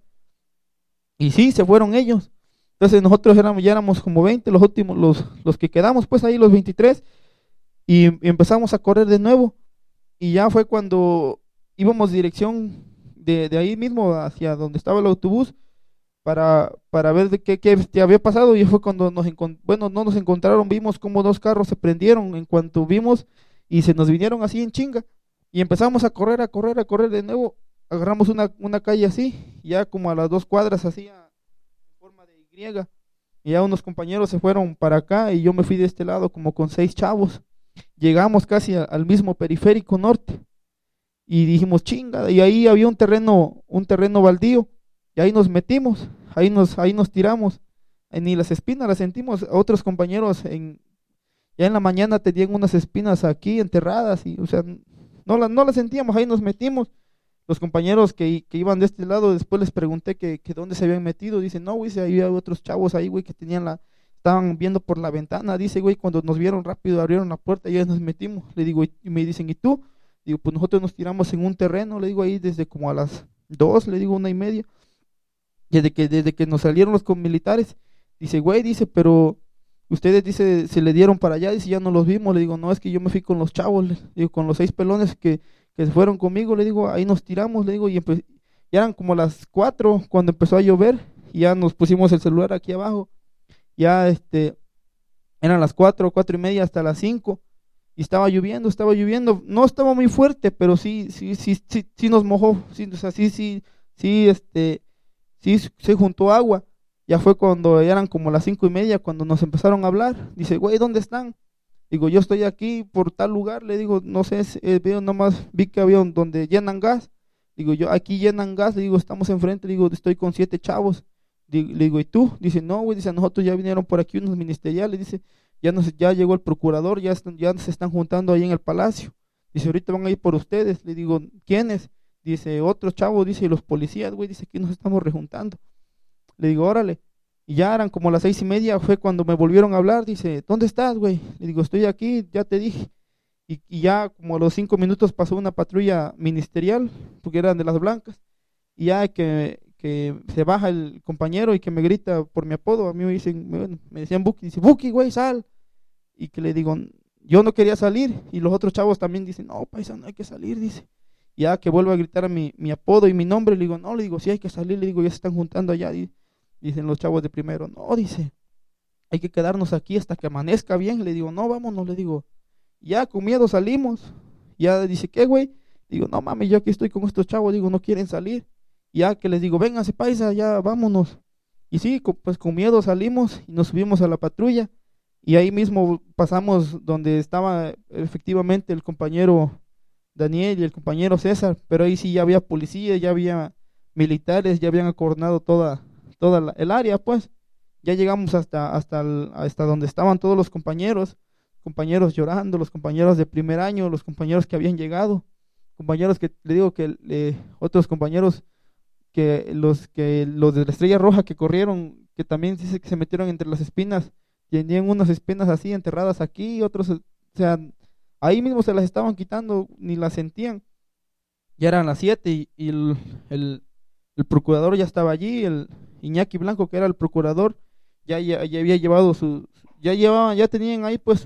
Y sí, se fueron ellos. Entonces nosotros ya éramos como 20, los últimos, los que quedamos, pues ahí los 23, y empezamos a correr de nuevo. Y ya fue cuando íbamos dirección de ahí mismo hacia donde estaba el autobús para ver de qué había pasado. Y fue cuando no nos encontraron, vimos como 2 carros se prendieron en cuanto vimos y se nos vinieron así en chinga. Y empezamos a correr de nuevo. Agarramos una calle así, ya como a las 2 cuadras así, en forma de Y. Y ya unos compañeros se fueron para acá y yo me fui de este lado como con 6 chavos. Llegamos casi al mismo periférico norte. Y dijimos, chinga, y ahí había un terreno baldío. Y ahí nos metimos, ahí nos tiramos. Ni las espinas las sentimos. Otros compañeros ya en la mañana tenían unas espinas aquí enterradas. Y, o sea, no las sentíamos, ahí nos metimos. Los compañeros que iban de este lado, después les pregunté que dónde se habían metido. Dicen, no, güey, había otros chavos ahí, güey, que estaban viendo por la ventana. Dice, güey, cuando nos vieron rápido, abrieron la puerta y ya nos metimos. Le digo, y me dicen, ¿y tú? Digo, pues nosotros nos tiramos en un terreno, le digo, ahí desde como a las 2, le digo, 1:30. Desde que nos salieron los militares. Dice, güey, dice, pero ustedes, dice, se le dieron para allá, dice, ya no los vimos. Le digo, no, es que yo me fui con los chavos, le digo, con los 6 pelones que se fueron conmigo, le digo, ahí nos tiramos, le digo, y ya eran como las 4 cuando empezó a llover, y ya nos pusimos el celular aquí abajo, ya eran las 4:30 hasta las 5, y estaba lloviendo, no estaba muy fuerte, pero sí nos mojó, sí, o sea, sí, sí se juntó agua. Ya fue cuando eran como las 5:30, cuando nos empezaron a hablar. Dice, güey, ¿dónde están? Digo, yo estoy aquí por tal lugar. Le digo, no sé, veo nomás, vi que había donde llenan gas. Digo, yo aquí llenan gas. Le digo, estamos enfrente. Le digo, estoy con 7 chavos. Le digo, ¿y tú? Dice, no, güey, dice, a nosotros ya vinieron por aquí unos ministeriales. Dice, ya llegó el procurador, ya se están juntando ahí en el palacio. Dice, ahorita van a ir por ustedes. Le digo, ¿quiénes? Dice, otros chavos, dice, y los policías, güey, dice, aquí nos estamos rejuntando. Le digo, órale. Y ya eran como las 6:30, fue cuando me volvieron a hablar. Dice, ¿dónde estás, güey? Le digo, estoy aquí, ya te dije. Y ya como a los 5 minutos pasó una patrulla ministerial, porque eran de las blancas. Y ya que se baja el compañero y que me grita por mi apodo. A mí me decían Buki. Dice, Buki, güey, sal. Y que le digo, yo no quería salir. Y los otros chavos también dicen, no, paisa, no hay que salir, dice. Ya que vuelvo a gritar a mi apodo y mi nombre, le digo, no, le digo, sí hay que salir, le digo, ya se están juntando allá. Dicen los chavos de primero, no, dice, hay que quedarnos aquí hasta que amanezca bien. Le digo, no, vámonos, le digo, ya con miedo salimos. Ya dice, ¿qué, güey? Digo, no mames, yo aquí estoy con estos chavos, digo, no quieren salir. Ya que les digo, vénganse, paisa, ya vámonos. Y sí, pues con miedo salimos y nos subimos a la patrulla. Y ahí mismo pasamos donde estaba efectivamente el compañero Daniel y el compañero César, pero ahí sí ya había policía, ya había militares, ya habían acordonado toda el área, pues. Ya llegamos hasta donde estaban todos los compañeros llorando, los compañeros de primer año, los compañeros que habían llegado, compañeros que le digo que otros compañeros los de la Estrella Roja que corrieron, que también dice que se metieron entre las espinas, tenían unas espinas así enterradas aquí, otros, o sea, ahí mismo se las estaban quitando, ni las sentían. Ya eran las 7 y el procurador ya estaba allí, el Iñaki Blanco, que era el procurador, ya había llevado ya tenían ahí pues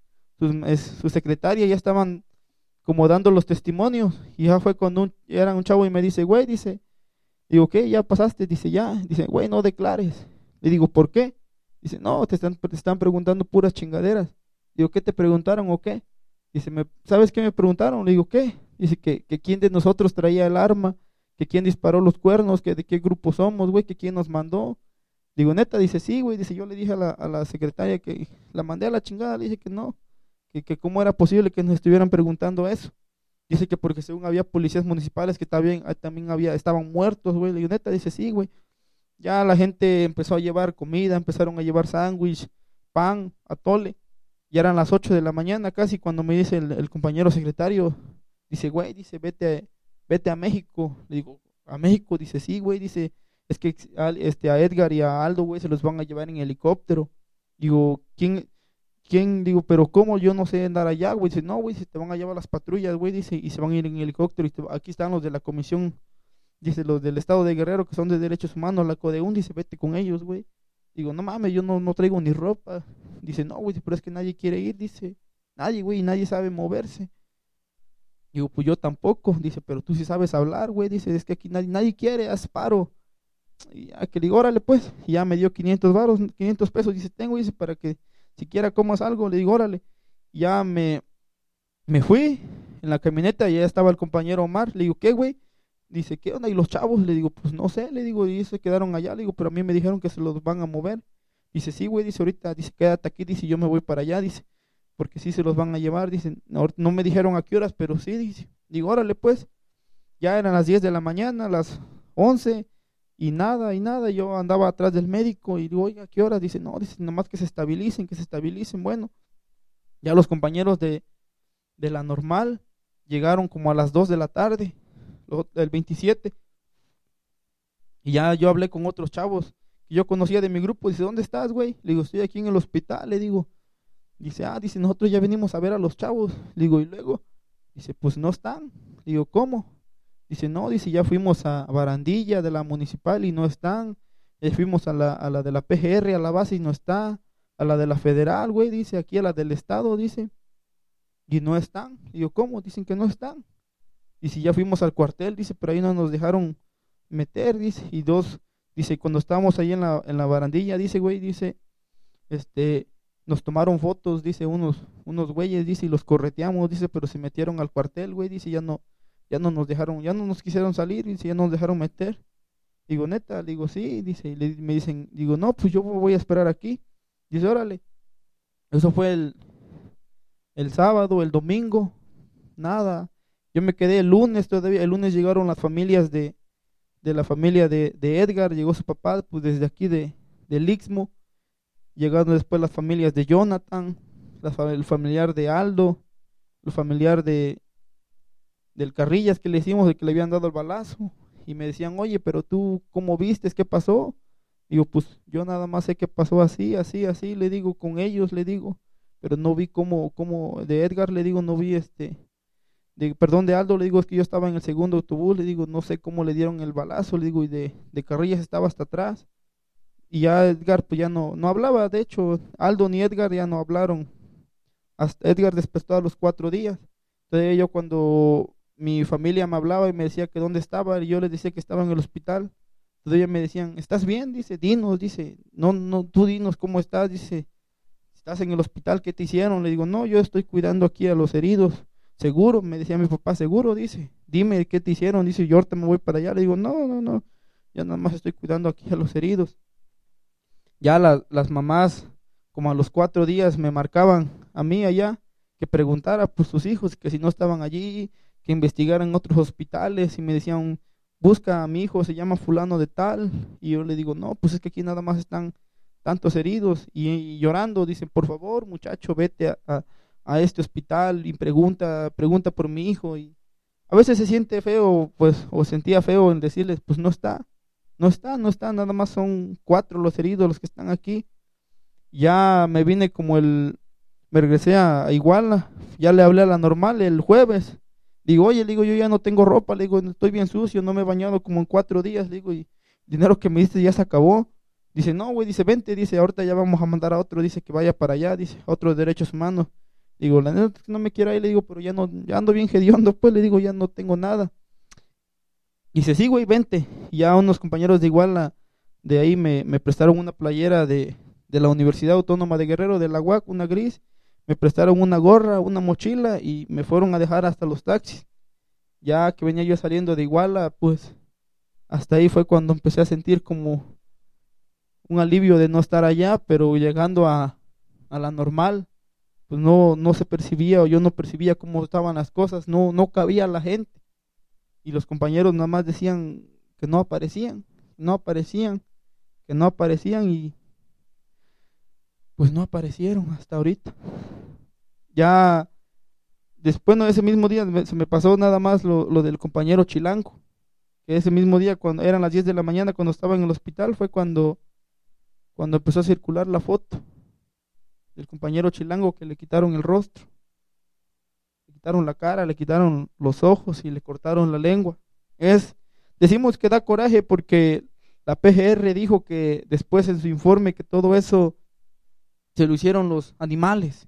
su secretaria, ya estaban como dando los testimonios. Y ya fue cuando era un chavo y me dice, güey, dice, digo, ¿qué? ¿Ya pasaste? Dice, ya. Dice, güey, no declares. Le digo, ¿por qué? Dice, no, te están preguntando puras chingaderas. Digo, ¿qué te preguntaron o qué? Dice, ¿sabes qué me preguntaron? Le digo, ¿qué? Dice que quién de nosotros traía el arma, que quién disparó los cuernos, que de qué grupo somos, güey, que quién nos mandó. Digo, neta, dice, sí, güey, dice, yo le dije a la secretaria que la mandé a la chingada, le dije que no, que cómo era posible que nos estuvieran preguntando eso. Dice que porque según había policías municipales que también estaban muertos, güey. Le digo, neta, dice, sí, güey. Ya la gente empezó a llevar comida, empezaron a llevar sándwich, pan, atole. Ya eran las 8 de la mañana casi cuando me dice el compañero secretario, dice, güey, dice, vete a México. Le digo, ¿a México? Dice, sí, güey, dice, es que a Edgar y a Aldo, güey, se los van a llevar en helicóptero. Digo, ¿quién? Digo, pero ¿cómo? Yo no sé andar allá, güey. Dice, no, güey, se te van a llevar las patrullas, güey, dice, y se van a ir en helicóptero. Aquí están los de la comisión, dice, los del estado de Guerrero, que son de derechos humanos, la CODEUN, dice, vete con ellos, güey. Digo, no mames, yo no traigo ni ropa. Dice, no, güey, pero es que nadie quiere ir, dice, nadie, güey, nadie sabe moverse. Digo, pues yo tampoco, dice, pero tú sí sabes hablar, güey, dice, es que aquí nadie quiere, haz paro. Y ya que le digo, órale, pues, y ya me dio 500 varos, 500 pesos, dice, tengo, dice, para que siquiera comas algo. Le digo, órale. Ya me fui en la camioneta y ya estaba el compañero Omar. Le digo, ¿qué, güey? Dice, ¿qué onda? ¿Y los chavos? Le digo, pues no sé, le digo, y se quedaron allá. Le digo, pero a mí me dijeron que se los van a mover. Dice, sí, güey, dice, ahorita, dice, quédate aquí, dice, yo me voy para allá, dice, porque sí se los van a llevar. Dice, no me dijeron a qué horas, pero sí, dice. Digo, órale, pues. Ya eran las 10 de la mañana, las 11, y nada, yo andaba atrás del médico y digo, oiga, ¿qué hora? Dice, no, dice, nomás que se estabilicen, bueno. Ya los compañeros de la normal llegaron como a las 2 de la tarde, el 27, y ya yo hablé con otros chavos que yo conocía de mi grupo. Dice, ¿dónde estás, güey? Le digo, estoy aquí en el hospital, le digo. Dice, dice, nosotros ya venimos a ver a los chavos. Le digo, ¿y luego? Dice, pues no están. Le digo, ¿cómo? Dice, no, dice, ya fuimos a Barandilla de la municipal y no están. Fuimos a la de la PGR, a la base, y no está. A la de la federal, güey, dice, aquí a la del estado, dice, y no están. Digo, ¿cómo? Dicen que no están. Y si ya fuimos al cuartel, dice, pero ahí no nos dejaron meter, dice. Dice, cuando estábamos ahí en la barandilla, dice, güey, dice, nos tomaron fotos, dice, unos güeyes, dice, y los correteamos, dice, pero se metieron al cuartel, güey, dice, ya no nos dejaron, ya no nos quisieron salir, dice, ya no nos dejaron meter. Digo, neta, le digo, sí, dice, y me dicen, digo, no, pues yo voy a esperar aquí. Dice, órale. Eso fue el sábado, el domingo, nada. Yo me quedé el lunes todavía, el lunes llegaron las familias de la familia de Edgar, llegó su papá, pues desde aquí del Istmo, llegaron después las familias de Jonathan, el familiar de Aldo, el familiar del Carrillas que le hicimos, de que le habían dado el balazo, y me decían, oye, pero tú, ¿cómo vistes? ¿Qué pasó? Digo, pues yo nada más sé que pasó así, así, así, le digo, con ellos, le digo, pero no vi cómo, de Edgar, le digo, no vi perdón, de Aldo, le digo, es que yo estaba en el segundo autobús, le digo, no sé cómo le dieron el balazo, le digo, y de Carrillas estaba hasta atrás, y ya Edgar, pues ya no hablaba, de hecho, Aldo ni Edgar ya no hablaron, hasta Edgar despertó a los 4 días, entonces yo cuando mi familia me hablaba y me decía que dónde estaba, y yo les decía que estaba en el hospital, entonces ellos me decían, ¿estás bien? Dice, dinos, dice, no, tú dinos cómo estás, dice, ¿estás en el hospital? ¿Qué te hicieron? Le digo, no, yo estoy cuidando aquí a los heridos. Seguro, me decía mi papá, seguro, dice, dime qué te hicieron, dice, yo ahorita me voy para allá. Le digo, no, ya nada más estoy cuidando aquí a los heridos. Ya las mamás, como a los 4 días, me marcaban a mí allá, que preguntara por sus hijos, que si no estaban allí, que investigaran otros hospitales, y me decían, busca a mi hijo, se llama fulano de tal, y yo le digo, no, pues es que aquí nada más están tantos heridos, y llorando, dicen, por favor, muchacho, vete a este hospital y pregunta por mi hijo, y a veces se siente feo, pues, o sentía feo en decirles, pues no está, nada más son 4 los heridos los que están aquí. Ya me vine me regresé a Iguala, ya le hablé a la normal el jueves, digo, oye, le digo, yo ya no tengo ropa, le digo, estoy bien sucio, no me he bañado como en 4 días, le digo, y el dinero que me diste ya se acabó. Dice, no, güey, dice, vente, dice, ahorita ya vamos a mandar a otro, dice, que vaya para allá, dice, a otros derechos humanos. Digo, la neta es que no me quiero ir, le digo, pero ya ando bien hediondo, pues, le digo, ya no tengo nada. Dice, sí, güey, vente. Y ya unos compañeros de Iguala, de ahí me prestaron una playera de la Universidad Autónoma de Guerrero, de la UAC, una gris, me prestaron una gorra, una mochila, y me fueron a dejar hasta los taxis. Ya que venía yo saliendo de Iguala, pues, hasta ahí fue cuando empecé a sentir como un alivio de no estar allá, pero llegando a la normal, pues no se percibía, o yo no percibía cómo estaban las cosas, no cabía la gente, y los compañeros nada más decían que no aparecían, no aparecían, que no aparecían, y pues no aparecieron hasta ahorita. Ya después, no, ese mismo día se me pasó nada más lo del compañero Chilanco, que ese mismo día, cuando eran las 10 de la mañana, cuando estaba en el hospital, fue cuando empezó a circular la foto del compañero Chilango, que le quitaron el rostro, le quitaron la cara, le quitaron los ojos y le cortaron la lengua. Decimos que da coraje porque la PGR dijo que después en su informe que todo eso se lo hicieron los animales,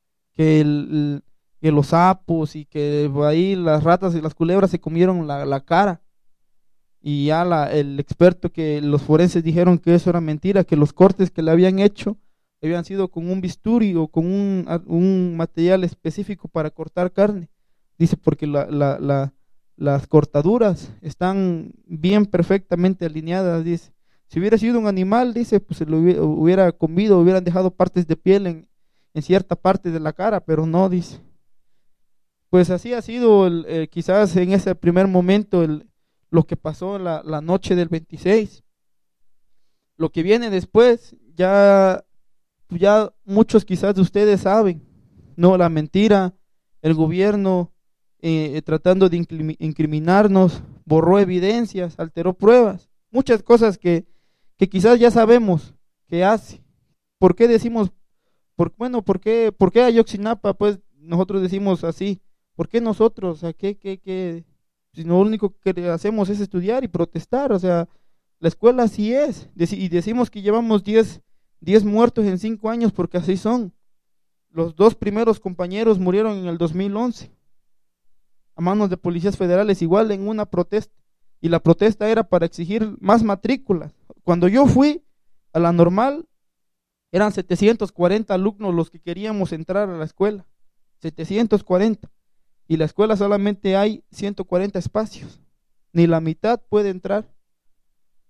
que los sapos y que ahí las ratas y las culebras se comieron la cara. Y ya el experto, que los forenses dijeron que eso era mentira, que los cortes que le habían hecho habían sido con un bisturí o con un material específico para cortar carne. Dice, porque las cortaduras están bien perfectamente alineadas, dice. Si hubiera sido un animal, dice, pues se lo hubiera comido, hubieran dejado partes de piel en cierta parte de la cara, pero no, dice. Pues así ha sido quizás en ese primer momento lo que pasó la noche del 26. Lo que viene después, ya muchos quizás de ustedes saben, no, la mentira, el gobierno tratando de incriminarnos, borró evidencias, alteró pruebas, muchas cosas que quizás ya sabemos que hace. ¿Por qué decimos, por qué Ayotzinapa? Pues nosotros decimos así, ¿por qué nosotros? O sea, si lo único que hacemos es estudiar y protestar, o sea, la escuela así es, y decimos que llevamos 10 muertos en 5 años porque así son. Los 2 primeros compañeros murieron en el 2011 a manos de policías federales, igual en una protesta, y la protesta era para exigir más matrículas. Cuando yo fui a la normal, eran 740 alumnos los que queríamos entrar a la escuela, 740, y la escuela solamente hay 140 espacios, ni la mitad puede entrar.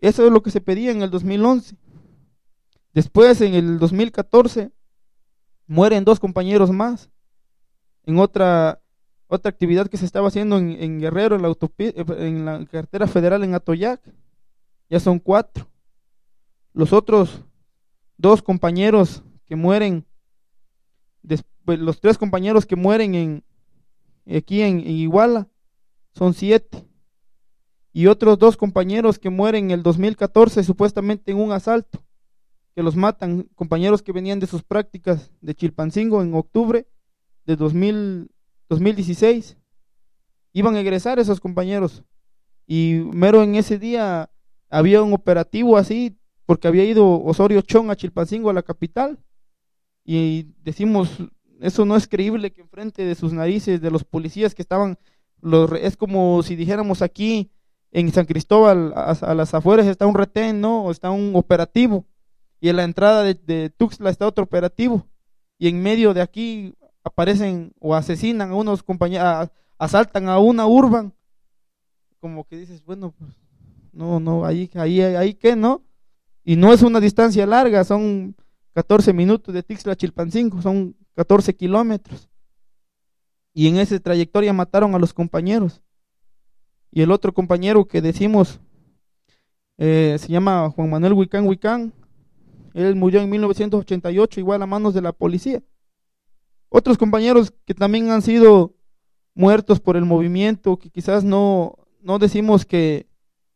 Eso es lo que se pedía en el 2011. Después, en el 2014, mueren 2 compañeros más en otra actividad que se estaba haciendo en Guerrero, en la carretera federal en Atoyac. Ya son 4. Los otros 2 compañeros que mueren, los 3 compañeros que mueren aquí en Iguala, son 7. Y otros 2 compañeros que mueren en el 2014, supuestamente en un asalto, que los matan, compañeros que venían de sus prácticas de Chilpancingo en octubre de 2016. Iban a egresar esos compañeros. Y mero en ese día había un operativo así, porque había ido Osorio Chong a Chilpancingo, a la capital. Y decimos, eso no es creíble que enfrente de sus narices, de los policías que estaban, es como si dijéramos aquí en San Cristóbal, a las afueras está un retén, ¿no? O está un operativo. Y en la entrada de Tuxtla está otro operativo. Y en medio de aquí aparecen o asesinan a unos compañeros, asaltan a una urban. Como que dices, bueno, pues, no, ahí qué, ¿no? Y no es una distancia larga, son 14 minutos de Tuxtla a Chilpancingo, son 14 kilómetros. Y en esa trayectoria mataron a los compañeros. Y el otro compañero que decimos se llama Juan Manuel Huicán. Él murió en 1988, igual a manos de la policía. Otros compañeros que también han sido muertos por el movimiento, que quizás no decimos que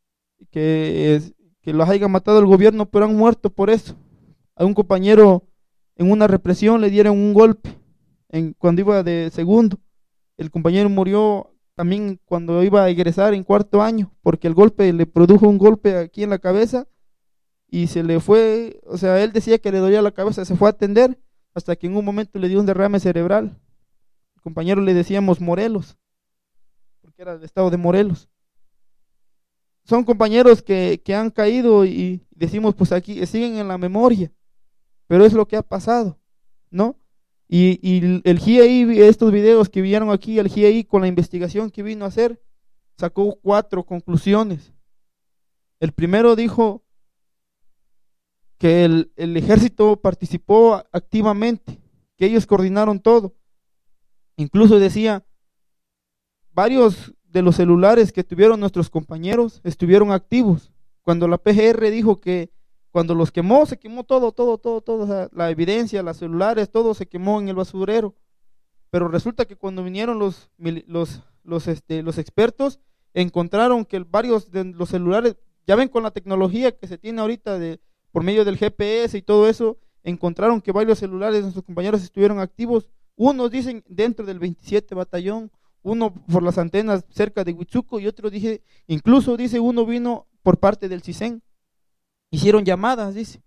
los haya matado el gobierno, pero han muerto por eso. A un compañero en una represión le dieron un golpe cuando iba de segundo. El compañero murió también cuando iba a egresar en 4º año, porque el golpe le produjo un golpe aquí en la cabeza y se le fue, o sea, él decía que le dolía la cabeza, se fue a atender hasta que en un momento le dio un derrame cerebral. El compañero le decíamos Morelos, porque era del estado de Morelos. Son compañeros que han caído y decimos, pues aquí siguen en la memoria, pero es lo que ha pasado, ¿no? Y el GIEI, estos videos que vieron aquí, el GIEI con la investigación que vino a hacer, sacó 4 conclusiones. El primero dijo que el ejército participó activamente, que ellos coordinaron todo. Incluso decía, varios de los celulares que tuvieron nuestros compañeros estuvieron activos. Cuando la PGR dijo que cuando los quemó, se quemó todo, o sea, la evidencia, los celulares, todo se quemó en el basurero. Pero resulta que cuando vinieron los expertos, encontraron que varios de los celulares, ya ven con la tecnología que se tiene ahorita por medio del GPS y todo eso, encontraron que varios celulares de nuestros compañeros estuvieron activos. Unos dicen dentro del 27 batallón, uno por las antenas cerca de Huitzuco y otro incluso dice uno vino por parte del CISEN. Hicieron llamadas, dice.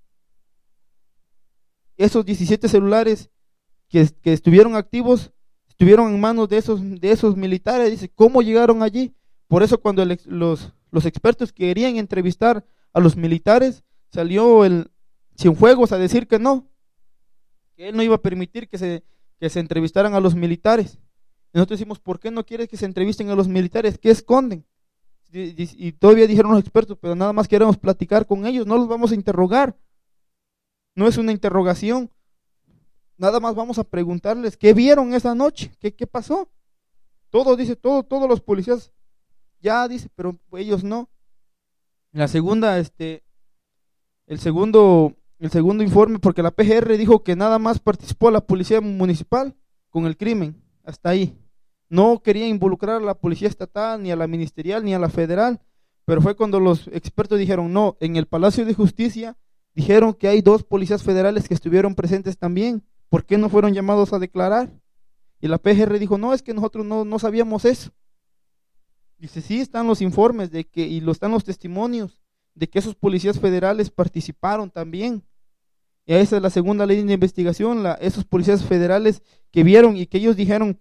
Esos 17 celulares que estuvieron activos, estuvieron en manos de esos militares, dice, ¿cómo llegaron allí? Por eso cuando los expertos querían entrevistar a los militares, salió el Cienfuegos a decir que él no iba a permitir que se entrevistaran a los militares. Y nosotros decimos, ¿por qué no quieres que se entrevisten a los militares? ¿Qué esconden? Y todavía dijeron los expertos, pero nada más queremos platicar con ellos, no los vamos a interrogar. No es una interrogación. Nada más vamos a preguntarles qué vieron esa noche, qué pasó. Todos los policías ya dice, pero ellos no. La segunda, el segundo informe, porque la PGR dijo que nada más participó la policía municipal con el crimen, hasta ahí. No quería involucrar a la policía estatal, ni a la ministerial, ni a la federal, pero fue cuando los expertos dijeron, no, en el Palacio de Justicia dijeron que hay 2 policías federales que estuvieron presentes también, ¿por qué no fueron llamados a declarar? Y la PGR dijo, no, es que nosotros no sabíamos eso. Dice, sí, están los informes están los testimonios de que esos policías federales participaron también. Y esa es la segunda ley de investigación, esos policías federales que vieron y que ellos dijeron,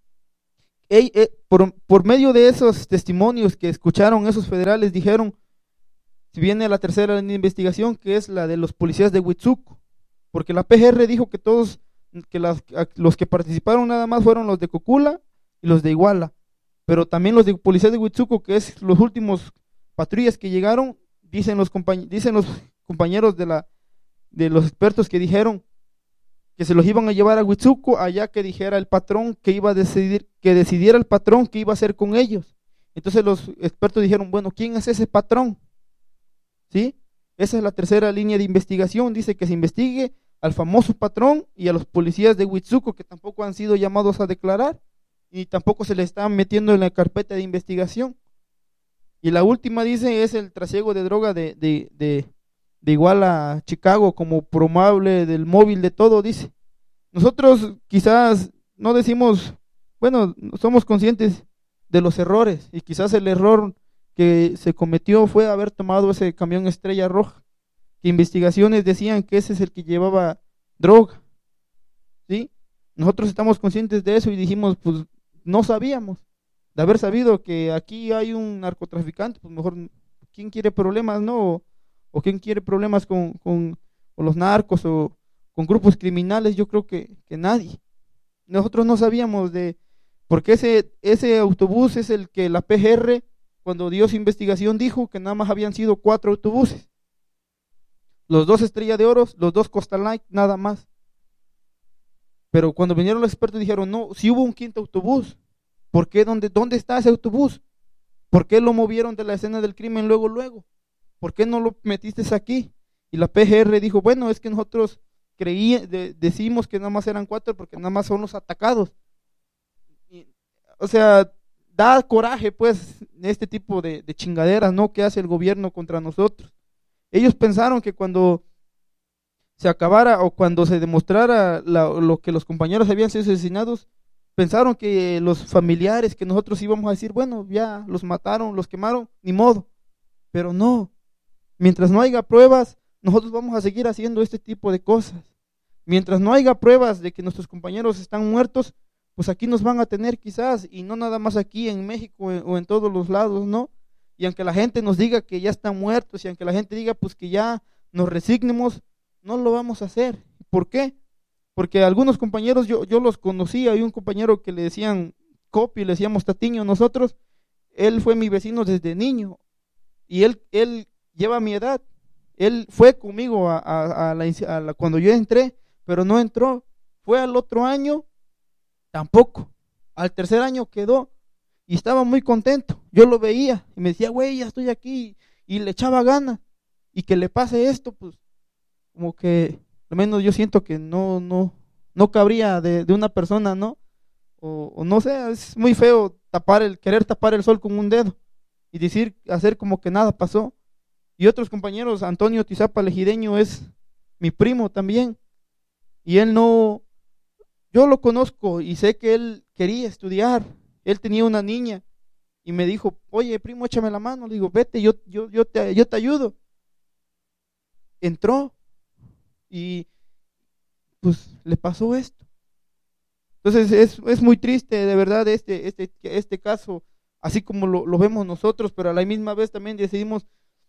por medio de esos testimonios que escucharon esos federales, dijeron, si viene la tercera ley de investigación, que es la de los policías de Huitzuco, porque la PGR dijo que los que participaron nada más fueron los de Cocula y los de Iguala, pero también los de policías de Huitzuco, que es los últimos patrullas que llegaron, dicen los compañeros de los expertos que dijeron que se los iban a llevar a Huitzuco, allá que dijera el patrón que iba a decidir, que decidiera el patrón qué iba a hacer con ellos. Entonces los expertos dijeron, bueno, ¿quién es ese patrón? ¿Sí? Esa es la tercera línea de investigación, dice que se investigue al famoso patrón y a los policías de Huitzuco, que tampoco han sido llamados a declarar y tampoco se les están metiendo en la carpeta de investigación. Y la última, dice, es el trasiego de droga de Iguala, Chicago, como probable del móvil de todo, dice. Nosotros quizás no decimos, bueno, somos conscientes de los errores, y quizás el error que se cometió fue haber tomado ese camión Estrella Roja, que investigaciones decían que ese es el que llevaba droga, ¿sí? Nosotros estamos conscientes de eso y dijimos, pues no sabíamos. De haber sabido que aquí hay un narcotraficante, pues mejor, ¿quién quiere problemas, no? O quién quiere problemas con los narcos o con grupos criminales. Yo creo que nadie. Nosotros no sabíamos porque ese autobús es el que la PGR, cuando dio su investigación, dijo que nada más habían sido 4 autobuses. Los 2 Estrella de Oro, los 2 Costa Light, nada más. Pero cuando vinieron los expertos dijeron, no, si hubo un quinto autobús. ¿Por qué? ¿Dónde está ese autobús? ¿Por qué lo movieron de la escena del crimen luego? ¿Por qué no lo metiste aquí? Y la PGR dijo, bueno, es que nosotros decimos que nada más eran 4 porque nada más son los atacados. O sea, da coraje pues este tipo de chingaderas, ¿no? Que hace el gobierno contra nosotros. Ellos pensaron que cuando se acabara o cuando se demostrara lo que los compañeros habían sido asesinados, pensaron que los familiares, que nosotros íbamos a decir, bueno, ya los mataron, los quemaron, ni modo. Pero no, mientras no haya pruebas, nosotros vamos a seguir haciendo este tipo de cosas. Mientras no haya pruebas de que nuestros compañeros están muertos, pues aquí nos van a tener quizás, y no nada más aquí en México o en todos los lados, ¿no? Y aunque la gente nos diga que ya están muertos, y aunque la gente diga pues que ya nos resignemos, no lo vamos a hacer. ¿Por qué? Porque algunos compañeros, yo los conocí, hay un compañero que le decían Copi, le decíamos Tatiño, nosotros, él fue mi vecino desde niño, y él lleva mi edad, él fue conmigo cuando yo entré, pero no entró, fue al otro año, tampoco, al tercer año quedó, y estaba muy contento, yo lo veía, y me decía, güey, ya estoy aquí, y le echaba ganas, y que le pase esto, pues, como que, al menos yo siento que no cabría de una persona, ¿no? O no sé, es muy feo querer tapar el sol con un dedo, y hacer como que nada pasó. Y otros compañeros, Antonio Tizapa Legideño es mi primo también, y él no, yo lo conozco y sé que él quería estudiar, él tenía una niña, y me dijo, oye primo, échame la mano, le digo, vete, yo te ayudo. Entró, y pues le pasó esto. Entonces es muy triste de verdad este caso, así como lo vemos nosotros, pero a la misma vez también decidimos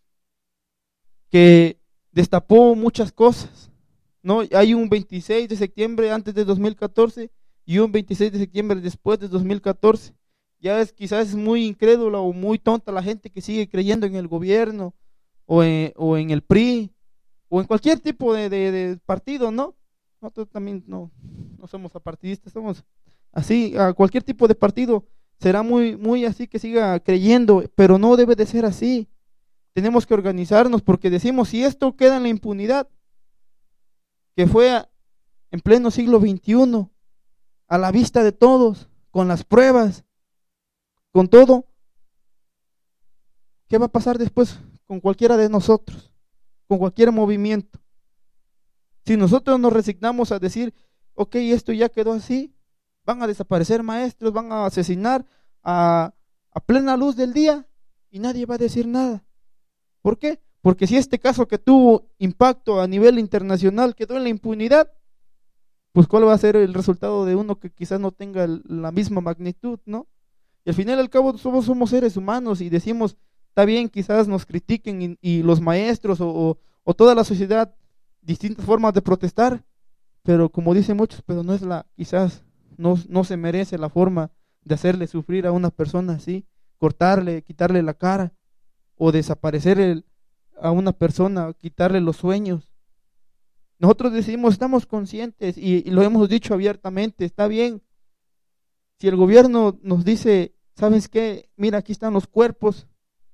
que destapó muchas cosas, ¿no? Hay un 26 de septiembre antes de 2014 y un 26 de septiembre después de 2014. Quizás es muy incrédula o muy tonta la gente que sigue creyendo en el gobierno o en el PRI o en cualquier tipo de partido, ¿no? Nosotros también no somos apartidistas, somos así, a cualquier tipo de partido será muy así que siga creyendo, pero no debe de ser así. Tenemos que organizarnos porque decimos, si esto queda en la impunidad, que fue en pleno siglo XXI, a la vista de todos, con las pruebas, con todo, ¿qué va a pasar después con cualquiera de nosotros, con cualquier movimiento? Si nosotros nos resignamos a decir, ok, esto ya quedó así, van a desaparecer maestros, van a asesinar a plena luz del día y nadie va a decir nada. ¿Por qué? Porque si este caso que tuvo impacto a nivel internacional quedó en la impunidad, pues ¿cuál va a ser el resultado de uno que quizás no tenga la misma magnitud, ¿no? Y al final y al cabo somos seres humanos y decimos, está bien, quizás nos critiquen y los maestros o toda la sociedad, distintas formas de protestar, pero como dicen muchos, pero no es quizás no se merece la forma de hacerle sufrir a una persona así, cortarle, quitarle la cara o desaparecer a una persona, quitarle los sueños. Nosotros decimos, estamos conscientes y lo hemos dicho abiertamente, está bien. Si el gobierno nos dice, ¿sabes qué? Mira, aquí están los cuerpos,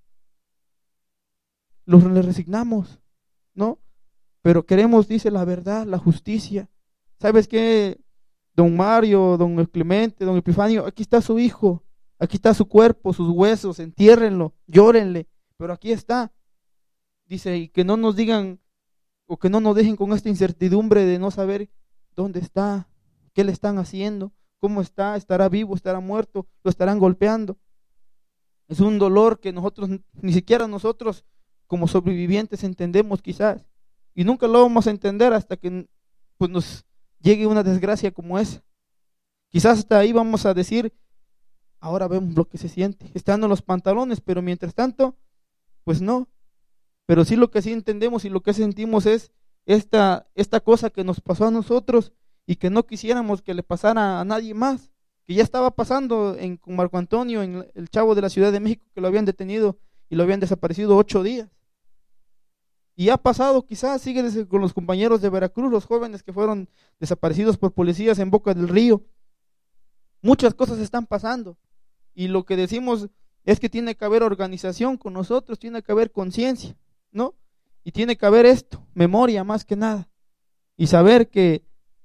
le resignamos, ¿no? Pero queremos, dice, la verdad, la justicia. ¿Sabes qué? Don Mario, don Clemente, don Epifanio, aquí está su hijo, aquí está su cuerpo, sus huesos, entiérrenlo, llórenle, pero aquí está. Dice, y que no nos digan, o que no nos dejen con esta incertidumbre de no saber dónde está, qué le están haciendo, cómo está, estará vivo, estará muerto, lo estarán golpeando. Es un dolor que nosotros, ni siquiera nosotros como sobrevivientes entendemos quizás, y nunca lo vamos a entender hasta que pues nos llegue una desgracia como esa. Quizás hasta ahí vamos a decir, ahora vemos lo que se siente, estando en los pantalones, pero mientras tanto, pues no. Pero sí lo que sí entendemos y lo que sentimos es esta cosa que nos pasó a nosotros y que no quisiéramos que le pasara a nadie más, que ya estaba pasando con Marco Antonio, en el chavo de la Ciudad de México, que lo habían detenido y lo habían desaparecido 8 días. Y ha pasado, quizás sigue con los compañeros de Veracruz, los jóvenes que fueron desaparecidos por policías en Boca del Río. Muchas cosas están pasando y lo que decimos es que tiene que haber organización con nosotros, tiene que haber conciencia, ¿no? Y tiene que haber esto, memoria más que nada, y saber que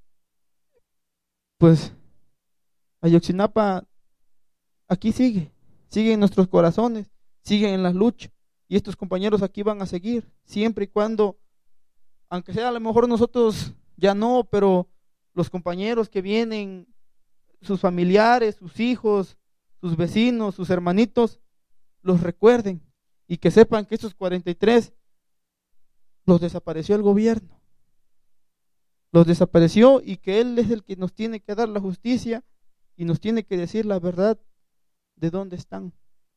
pues Ayotzinapa aquí sigue en nuestros corazones, sigue en las luchas, y estos compañeros aquí van a seguir, siempre y cuando, aunque sea a lo mejor nosotros ya no, pero los compañeros que vienen, sus familiares, sus hijos, sus vecinos, sus hermanitos, los recuerden, y que sepan que estos 43 los desapareció el gobierno, los desapareció, y que él es el que nos tiene que dar la justicia y nos tiene que decir la verdad de dónde están.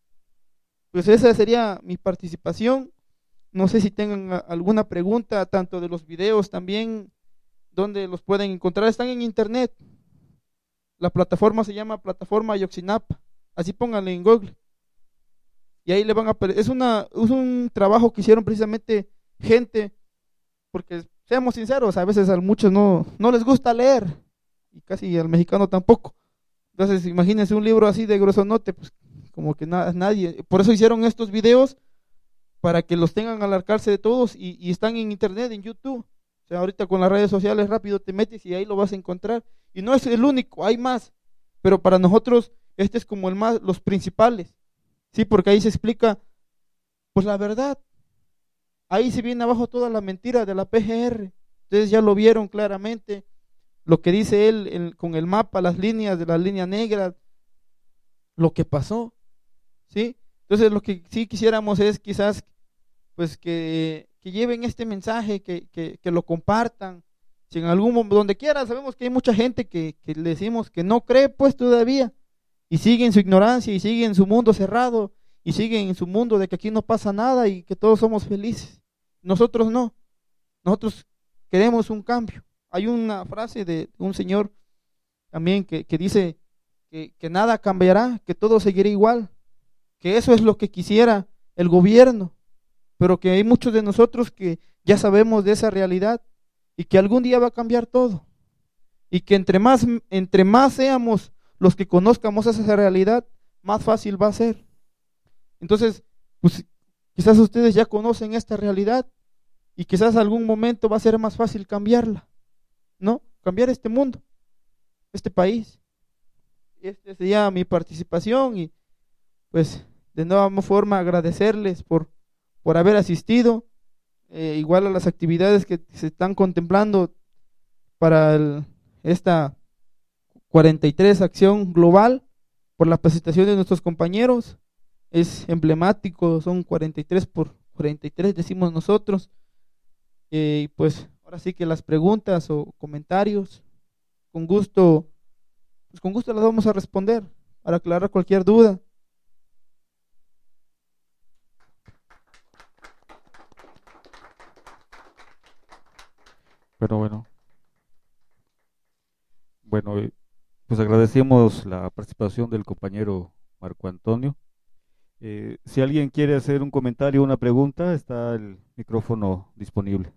Pues esa sería mi participación. No sé si tengan alguna pregunta, tanto de los videos también, donde los pueden encontrar. Están en internet. La plataforma se llama Plataforma Ayotzinapa. Así pónganle en Google. Y ahí le van a es un trabajo que hicieron precisamente gente, porque seamos sinceros, a veces a muchos no les gusta leer, y casi al mexicano tampoco. Entonces imagínense un libro así de gruesonote, pues como que nadie, por eso hicieron estos videos, para que los tengan al alcance de todos, y están en internet, en YouTube. O sea, ahorita con las redes sociales rápido te metes y ahí lo vas a encontrar, y no es el único, hay más, pero para nosotros este es como los principales, sí, porque ahí se explica pues la verdad. Ahí se viene abajo toda la mentira de la PGR. Ustedes ya lo vieron claramente, lo que dice él con el mapa, las líneas de la línea negra, lo que pasó, ¿sí? Entonces lo que sí quisiéramos es quizás pues que lleven este mensaje, que lo compartan, si en algún momento, donde quiera. Sabemos que hay mucha gente que le decimos que no cree pues todavía, y sigue en su ignorancia, y sigue en su mundo cerrado, y siguen en su mundo de que aquí no pasa nada y que todos somos felices. Nosotros no, nosotros queremos un cambio. Hay una frase de un señor también que dice que nada cambiará, que todo seguirá igual, que eso es lo que quisiera el gobierno, pero que hay muchos de nosotros que ya sabemos de esa realidad y que algún día va a cambiar todo, y que entre más seamos los que conozcamos esa realidad, más fácil va a ser. Entonces, pues quizás ustedes ya conocen esta realidad y quizás algún momento va a ser más fácil cambiarla, ¿no? Cambiar este mundo, este país. Esta sería mi participación, y pues de nueva forma agradecerles por haber asistido, igual a las actividades que se están contemplando para esta 43 acción global, por la presentación de nuestros compañeros. Es emblemático, son 43 por 43, decimos nosotros. Y pues ahora sí que las preguntas o comentarios, con gusto las vamos a responder para aclarar cualquier duda. Bueno, pues agradecemos la participación del compañero Marco Antonio. Si alguien quiere hacer un comentario o una pregunta, está el Micrófono disponible.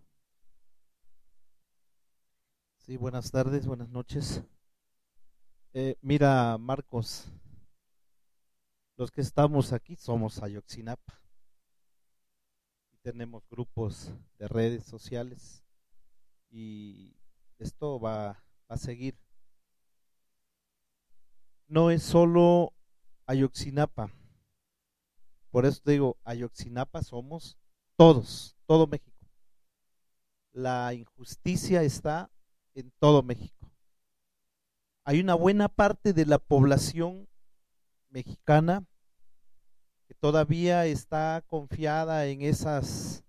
Sí, buenas tardes, buenas noches. Mira, Marcos, los que estamos aquí somos Ayotzinapa y tenemos grupos de redes sociales y esto va a seguir. No es solo Ayotzinapa, por eso te digo, Ayotzinapa somos todos, todo México. La injusticia está en todo México. Hay una buena parte de la población mexicana que todavía está confiada en esas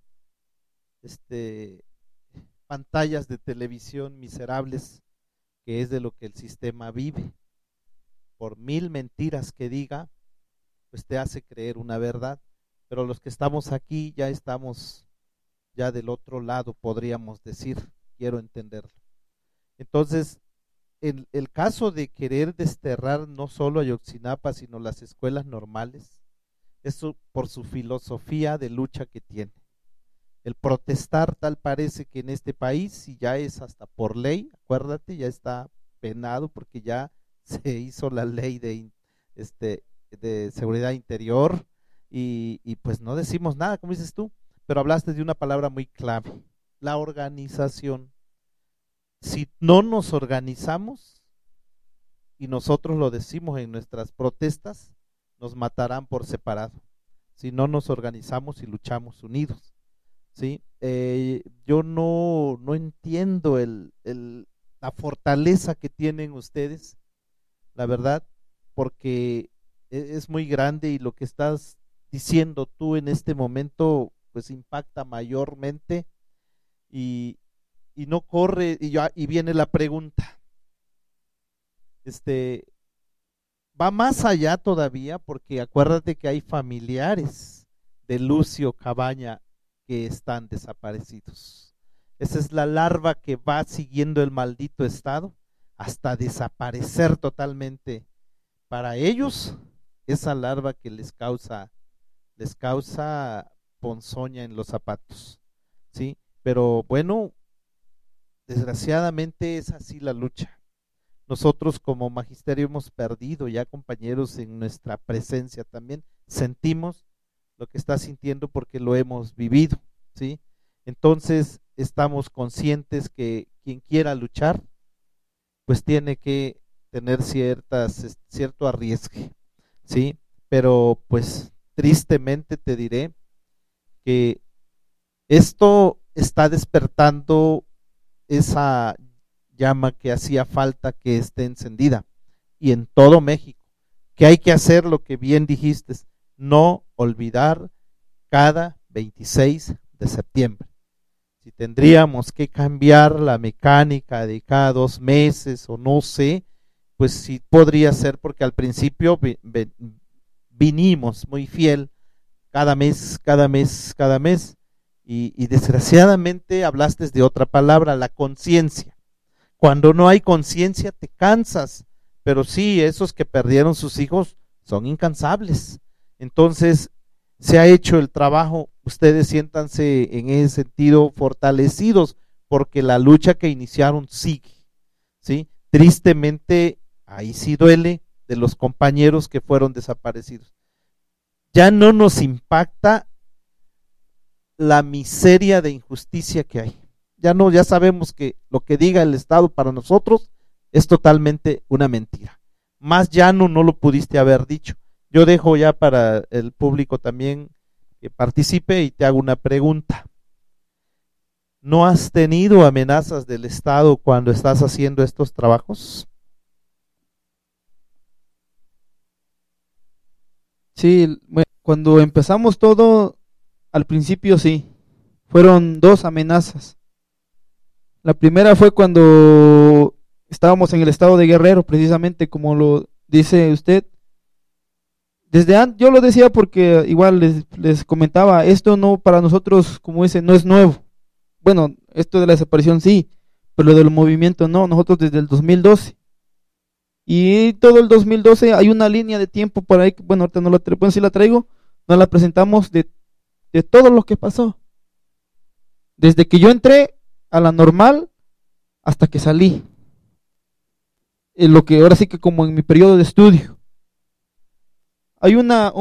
pantallas de televisión miserables, que es de lo que el sistema vive. Por mil mentiras que diga, pues te hace creer una verdad. Pero los que estamos aquí ya estamos ya del otro lado, podríamos decir, quiero entenderlo. Entonces, el caso de querer desterrar no solo a Ayotzinapa, sino las escuelas normales, eso por su filosofía de lucha que tiene. El protestar tal parece que en este país, y ya es hasta por ley, acuérdate, ya está penado porque ya se hizo la ley de seguridad interior y pues no decimos nada, como dices tú, pero hablaste de una palabra muy clave, la organización. Si no nos organizamos, y nosotros lo decimos en nuestras protestas, nos matarán por separado, si no nos organizamos y luchamos unidos, ¿sí? Yo no entiendo la fortaleza que tienen ustedes, la verdad, porque es muy grande y lo que estás diciendo tú en este momento, pues impacta mayormente y no corre, y viene la pregunta, va más allá todavía, porque acuérdate que hay familiares de Lucio Cabaña que están desaparecidos. Esa es la larva que va siguiendo el maldito estado hasta desaparecer totalmente. Para ellos, esa larva que les causa ponzoña en los zapatos, ¿sí? Pero bueno, desgraciadamente es así la lucha. Nosotros como magisterio hemos perdido ya compañeros en nuestra presencia también, sentimos lo que está sintiendo porque lo hemos vivido, ¿sí? Entonces estamos conscientes que quien quiera luchar, pues tiene que tener cierto arriesgue, ¿sí? Pero pues tristemente te diré que esto está despertando esa llama que hacía falta que esté encendida, y en todo México, que hay que hacer lo que bien dijiste, no olvidar cada 26 de septiembre. Si tendríamos que cambiar la mecánica de cada 2 meses o no sé, pues sí podría ser, porque al principio vinimos muy fiel cada mes, y desgraciadamente hablaste de otra palabra, la conciencia. Cuando no hay conciencia te cansas, pero sí, esos que perdieron sus hijos son incansables. Entonces se ha hecho el trabajo, ustedes siéntanse en ese sentido fortalecidos, porque la lucha que iniciaron sigue, ¿sí? Tristemente, ahí sí duele de los compañeros que fueron desaparecidos. Ya no nos impacta la miseria de injusticia que hay. Ya sabemos que lo que diga el Estado para nosotros es totalmente una mentira. Más llano no lo pudiste haber dicho. Yo dejo ya para el público también que participe y te hago una pregunta. ¿No has tenido amenazas del Estado cuando estás haciendo estos trabajos? Sí, cuando empezamos todo, al principio sí, fueron 2 amenazas. La primera fue cuando estábamos en el estado de Guerrero, precisamente como lo dice usted. Desde antes, yo lo decía porque igual les comentaba, esto no para nosotros, como dice, no es nuevo. Bueno, esto de la desaparición sí, pero lo del movimiento no, nosotros desde el 2012. Y todo el 2012 hay una línea de tiempo por ahí, bueno, ahorita no la traigo, bueno, sí la traigo, nos la presentamos de todo lo que pasó. desde que yo entré a la normal hasta que salí. Lo que ahora sí que como en mi periodo de estudio. Hay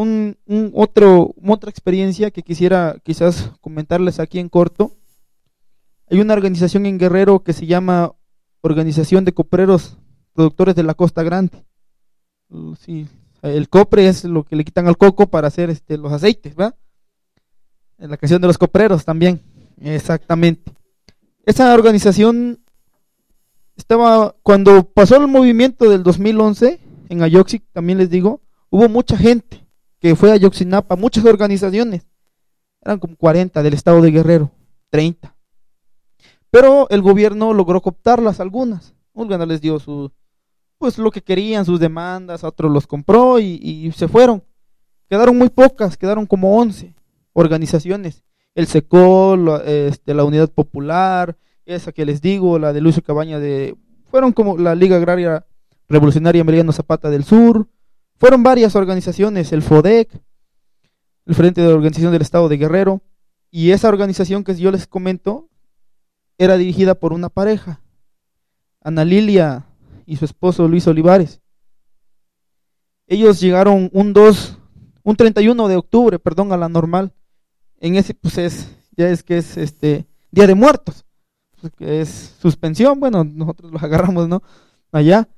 otra experiencia que quisiera quizás comentarles aquí en corto. Hay una organización en Guerrero que se llama Organización de Copreros Productores de la Costa Grande. Sí, el copre es lo que le quitan al coco para hacer los aceites, ¿verdad? En la canción de los copreros también, exactamente. Esa organización estaba, cuando pasó el movimiento del 2011 en Ayoxi, también les digo, hubo mucha gente que fue a Ayotzinapa, muchas organizaciones, eran como 40 del estado de Guerrero, 30. Pero el gobierno logró cooptarlas algunas. Algunas les dio pues lo que querían, sus demandas, a otros los compró y se fueron. Quedaron muy pocas, quedaron como 11 organizaciones. El SECOL, la Unidad Popular, esa que les digo, la de Lucio Cabaña, fueron como la Liga Agraria Revolucionaria Emiliano Zapata del Sur, fueron varias organizaciones, el FODEC, el Frente de Organización del Estado de Guerrero, y esa organización que yo les comento era dirigida por una pareja, Ana Lilia y su esposo Luis Olivares. Ellos llegaron un 31 de octubre, a la normal. En ese pues ya es que es Día de Muertos, que es suspensión, bueno, nosotros los agarramos, ¿no? Allá,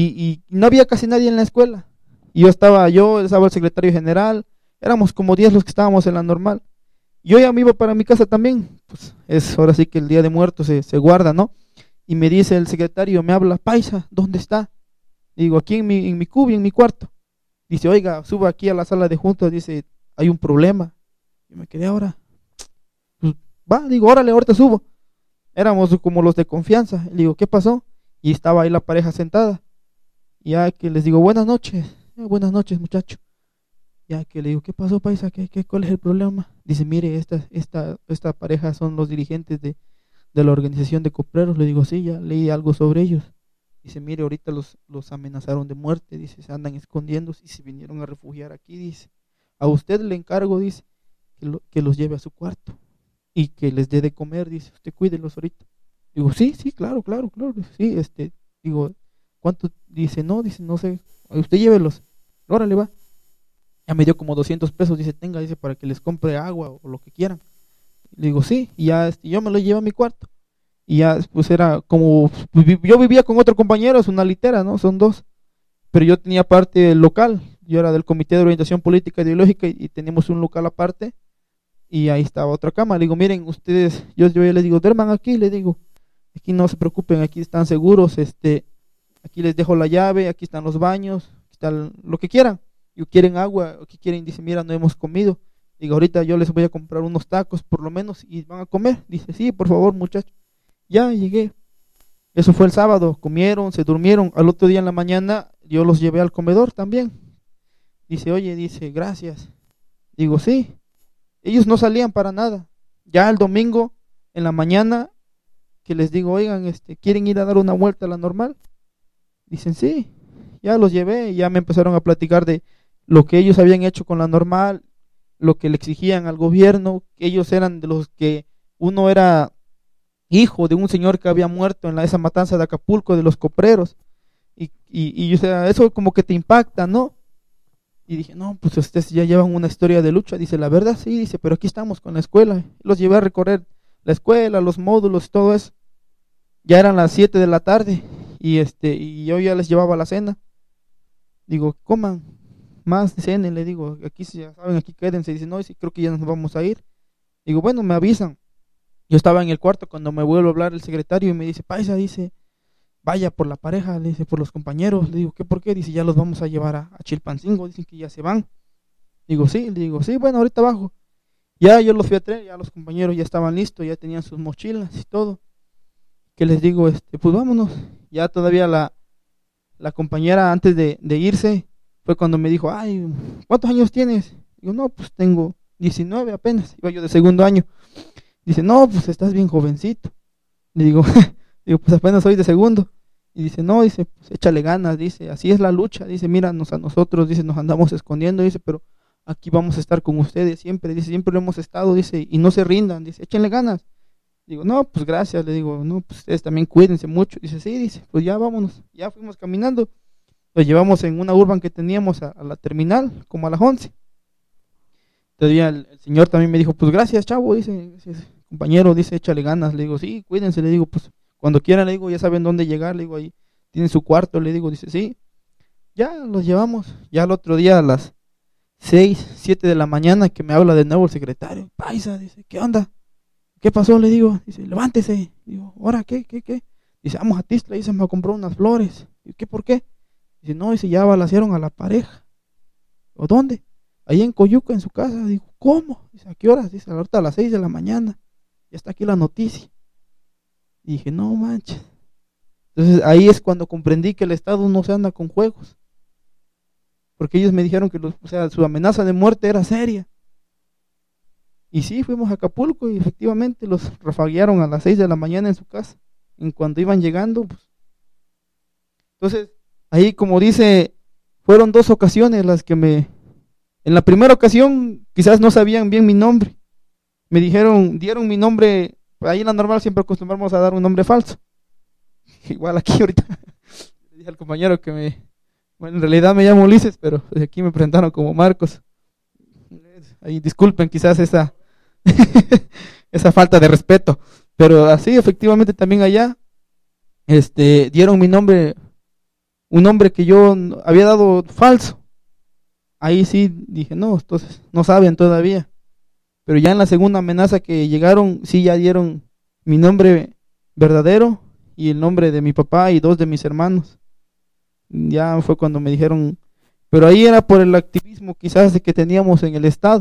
y no había casi nadie en la escuela. Y estaba el secretario general, éramos como 10 los que estábamos en la normal. Yo ya me iba para mi casa también, pues ahora sí que el Día de Muertos se guarda, ¿no? Y me dice el secretario, me habla, Paisa, ¿dónde está? Digo, aquí en mi cubi, en mi cuarto. Dice, oiga, suba aquí a la sala de juntas, dice, hay un problema. Y me quedé ahora. Pues, digo, órale, ahorita subo. Éramos como los de confianza. Le digo, ¿qué pasó? Y estaba ahí la pareja sentada. Y ya que les digo, buenas noches muchacho. Ya que le digo, ¿qué pasó, Paisa? ¿Cuál es el problema? Dice, mire, esta pareja son los dirigentes de la organización de copreros. Le digo, sí, ya leí algo sobre ellos. Dice, mire, ahorita los amenazaron de muerte, dice, se andan escondiendo y se vinieron a refugiar aquí, dice. A usted le encargo, dice, que los lleve a su cuarto y que les dé de comer, dice, usted cuídelos ahorita. Digo, sí, claro, sí, digo, ¿cuánto? Dice, no sé, usted llévelos, órale va. Ya me dio como 200 pesos, dice, tenga, dice, para que les compre agua o lo que quieran. Le digo, sí, y ya yo me lo llevo a mi cuarto. Y ya pues era como, yo vivía con otro compañero, es una litera, ¿no? Son dos. Pero yo tenía parte local, yo era del Comité de Orientación Política e Ideológica y teníamos un local aparte. Y ahí estaba otra cama. Le digo, miren, ustedes, yo les digo, duerman aquí, le digo, aquí no se preocupen, aquí están seguros, aquí les dejo la llave, aquí están los baños, aquí está lo que quieran. Y quieren agua, o que quieren, dice, mira, no hemos comido. Digo, ahorita yo les voy a comprar unos tacos por lo menos y van a comer. Dice, sí, por favor, muchachos. Ya llegué. Eso fue el sábado, comieron, se durmieron. Al otro día en la mañana yo los llevé al comedor también. Dice, oye, dice, gracias. Digo, sí. Ellos no salían para nada. Ya el domingo en la mañana que les digo, oigan, ¿quieren ir a dar una vuelta a la normal? Dicen, sí. Ya los llevé y ya me empezaron a platicar de lo que ellos habían hecho con la normal, lo que le exigían al gobierno. Ellos eran de los que uno era hijo de un señor que había muerto en esa matanza de Acapulco de los copreros, y o sea, eso como que te impacta, ¿no? Y dije, no, pues ustedes ya llevan una historia de lucha. Dice, la verdad sí, dice, pero aquí estamos con la escuela. Los llevé a recorrer la escuela, los módulos y todo eso. Ya eran las 7 de la tarde y yo ya les llevaba la cena. Digo, coman más, cenen, le digo, aquí ya saben, aquí quédense. Dice, no, sí, creo que ya nos vamos a ir. Digo, bueno, me avisan. Yo estaba en el cuarto cuando me vuelve a hablar el secretario y me dice, Paisa, dice, vaya por la pareja, le dice, por los compañeros. Le digo, ¿qué por qué? Dice, ya los vamos a llevar a Chilpancingo, dicen que ya se van. Digo, sí, le digo, sí, bueno, ahorita bajo. Ya yo los fui a traer, ya los compañeros ya estaban listos, ya tenían sus mochilas y todo. Que les digo, pues vámonos. Ya todavía la compañera antes de irse fue cuando me dijo, ay, ¿cuántos años tienes? Digo, no, pues tengo 19 apenas, iba yo de segundo año. Dice, no, pues estás bien jovencito. Le digo, pues apenas soy de segundo. Y dice, no, dice, pues échale ganas, dice, así es la lucha. Dice, míranos a nosotros, dice, nos andamos escondiendo, dice, pero aquí vamos a estar con ustedes siempre, dice, siempre lo hemos estado, dice, y no se rindan, dice, échenle ganas. Digo, no, pues gracias, le digo, no, pues ustedes también cuídense mucho. Dice, sí, dice, pues ya vámonos. Ya fuimos caminando, lo llevamos en una urban que teníamos a la terminal, como a las 11. Todavía el señor también me dijo, pues gracias, chavo, dice, compañero, dice, échale ganas. Le digo, sí, cuídense, le digo, pues cuando quieran, le digo, ya saben dónde llegar, le digo, ahí tienen su cuarto, le digo, dice, sí. Ya los llevamos, ya el otro día a las 6, 7 de la mañana que me habla de nuevo el secretario, paisa, dice, ¿qué onda? ¿Qué pasó? Le digo, dice, levántese. Digo, ¿ahora qué? Dice, vamos a Tistla, dice, me compró unas flores. Digo, ¿qué por qué? Dice, no, dice, ya balacearon a la pareja. ¿O dónde? Ahí en Coyuca, en su casa. Digo, ¿cómo? Dice, ¿a qué horas? Dice, ahorita a las 6 de la mañana. Ya está aquí la noticia. Y dije, no manches. Entonces ahí es cuando comprendí que el Estado no se anda con juegos. Porque ellos me dijeron que su amenaza de muerte era seria. Y sí, fuimos a Acapulco y efectivamente los rafaguearon a las 6 de la mañana en su casa. En cuanto iban llegando, pues. Entonces, ahí como dice, fueron 2 ocasiones las que en la primera ocasión quizás no sabían bien mi nombre. Me dieron mi nombre, ahí en la normal siempre acostumbramos a dar un nombre falso. Igual aquí ahorita, le dije al compañero que bueno, en realidad me llamo Ulises, pero aquí me presentaron como Marcos. Ahí disculpen quizás esa esa falta de respeto, pero así efectivamente también allá dieron mi nombre, un nombre que yo había dado falso. Ahí sí dije, no, entonces no saben todavía. Pero ya en la segunda amenaza que llegaron, sí ya dieron mi nombre verdadero y el nombre de mi papá y 2 de mis hermanos. Ya fue cuando me dijeron, pero ahí era por el activismo quizás de que teníamos en el estado.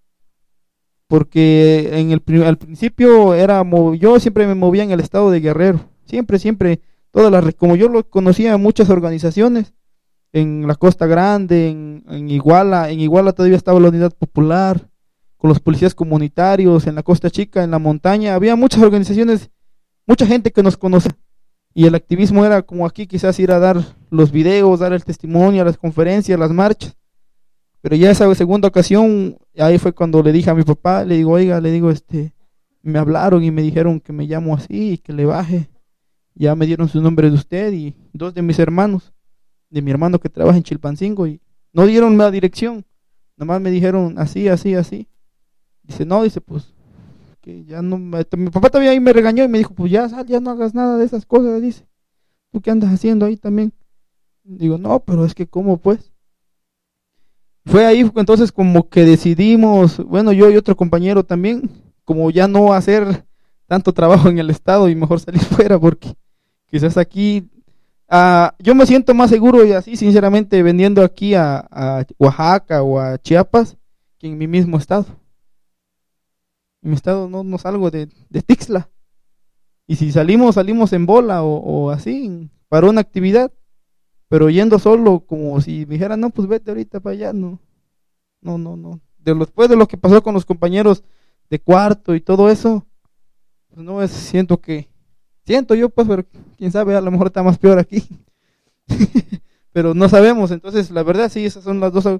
Porque al principio yo siempre me movía en el estado de Guerrero, siempre, como yo lo conocía muchas organizaciones, en la Costa Grande, en Iguala todavía estaba la Unidad Popular, con los policías comunitarios, en la Costa Chica, en la montaña, había muchas organizaciones, mucha gente que nos conocía, y el activismo era como aquí quizás ir a dar los videos, dar el testimonio, las conferencias, las marchas. Pero ya esa segunda ocasión, ahí fue cuando le dije a mi papá, le digo, oiga, le digo, me hablaron y me dijeron que me llamo así y que le baje. Ya me dieron su nombre de usted y 2 de mis hermanos, de mi hermano que trabaja en Chilpancingo, y no dieron la dirección, nomás me dijeron así. Dice, no, dice, pues, que ya no, mi papá todavía ahí me regañó y me dijo, pues ya sal, ya no hagas nada de esas cosas, dice, ¿tú qué andas haciendo ahí también? Digo, no, pero es que ¿cómo pues? Fue ahí entonces como que decidimos, bueno, yo y otro compañero también, como ya no hacer tanto trabajo en el estado y mejor salir fuera, porque quizás aquí yo me siento más seguro y así sinceramente vendiendo aquí a Oaxaca o a Chiapas que en mi mismo estado. En mi estado no salgo de Tixla, y si salimos en bola o así para una actividad. Pero yendo solo, como si me dijeran, no, pues vete ahorita para allá, no. Después de lo que pasó con los compañeros de cuarto y todo eso, pues no siento yo, pues, pero quién sabe, a lo mejor está más peor aquí. Pero no sabemos, entonces la verdad sí, esas son las 2.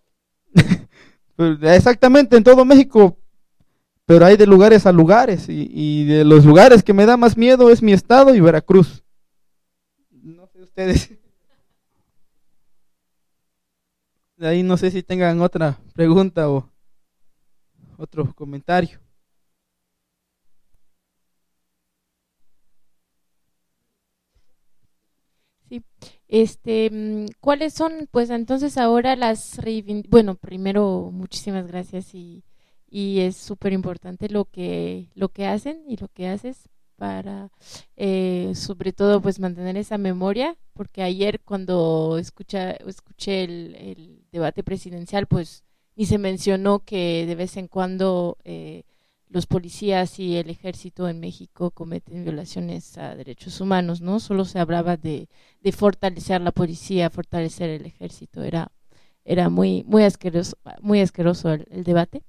Pues, exactamente, en todo México, pero hay de lugares a lugares, y de los lugares que me da más miedo es mi estado y Veracruz. No sé ustedes. De ahí no sé si tengan otra pregunta o otro comentario. Sí, ¿cuáles son, pues entonces ahora bueno, primero muchísimas gracias y es súper importante lo que hacen y lo que haces para, sobre todo, pues mantener esa memoria, porque ayer cuando escuché el debate presidencial, pues ni se mencionó que de vez en cuando los policías y el ejército en México cometen violaciones a derechos humanos, ¿no? Solo se hablaba de fortalecer la policía, fortalecer el ejército. Era muy asqueroso el debate.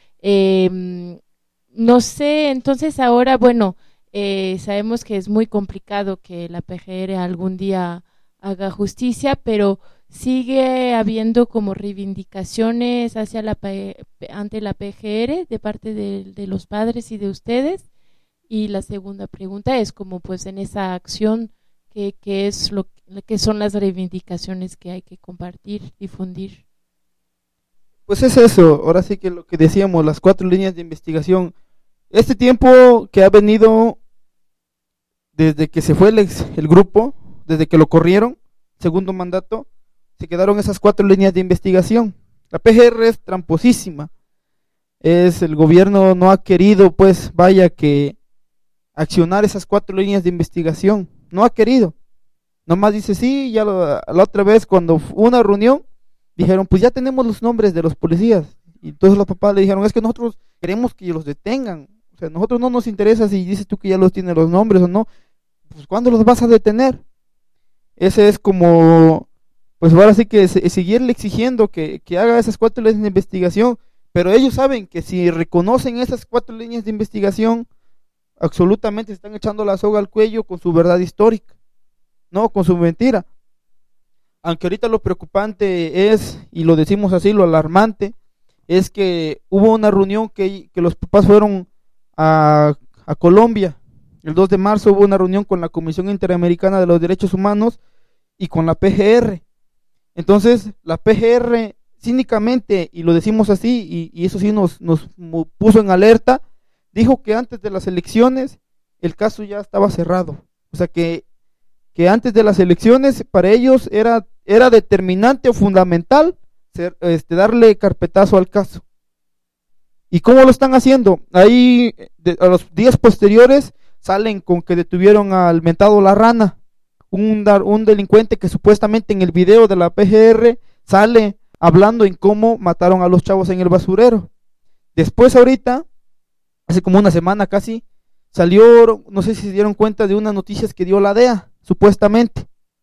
No sé, entonces ahora, bueno, sabemos que es muy complicado que la PGR algún día haga justicia, pero sigue habiendo como reivindicaciones ante la PGR de parte de los padres y de ustedes, Y la segunda pregunta es como pues en esa acción, ¿qué es que son las reivindicaciones que hay que compartir, difundir? Pues es eso, ahora sí que lo que decíamos, las 4 líneas de investigación. Este tiempo que ha venido desde que se fue el grupo, desde que lo corrieron, segundo mandato, se quedaron esas 4 líneas de investigación. La PGR es tramposísima. El gobierno no ha querido, pues, vaya que accionar esas 4 líneas de investigación. No ha querido. Nomás dice, sí, ya la otra vez cuando hubo una reunión, dijeron, pues ya tenemos los nombres de los policías. Y entonces los papás le dijeron, es que nosotros queremos que los detengan. O sea, nosotros no nos interesa si dices tú que ya los tienes los nombres o no. Pues ¿cuándo los vas a detener? Ese es como, pues ahora sí que seguirle exigiendo que haga esas 4 líneas de investigación. Pero ellos saben que si reconocen esas 4 líneas de investigación, absolutamente se están echando la soga al cuello con su verdad histórica, no con su mentira. Aunque ahorita lo preocupante es, y lo decimos así, lo alarmante, es que hubo una reunión que los papás fueron a Colombia. El 2 de marzo hubo una reunión con la Comisión Interamericana de los Derechos Humanos y con la PGR. Entonces, la PGR cínicamente, y lo decimos así, y eso sí nos puso en alerta, dijo que antes de las elecciones el caso ya estaba cerrado. O sea que antes de las elecciones para ellos era determinante o fundamental darle carpetazo al caso. ¿Y cómo lo están haciendo? Ahí a los días posteriores salen con que detuvieron al mentado La Rana, un delincuente que supuestamente en el video de la PGR sale hablando en cómo mataron a los chavos en el basurero. Después ahorita, hace como una semana casi, salió, no sé si se dieron cuenta de unas noticias que dio la DEA, supuestamente,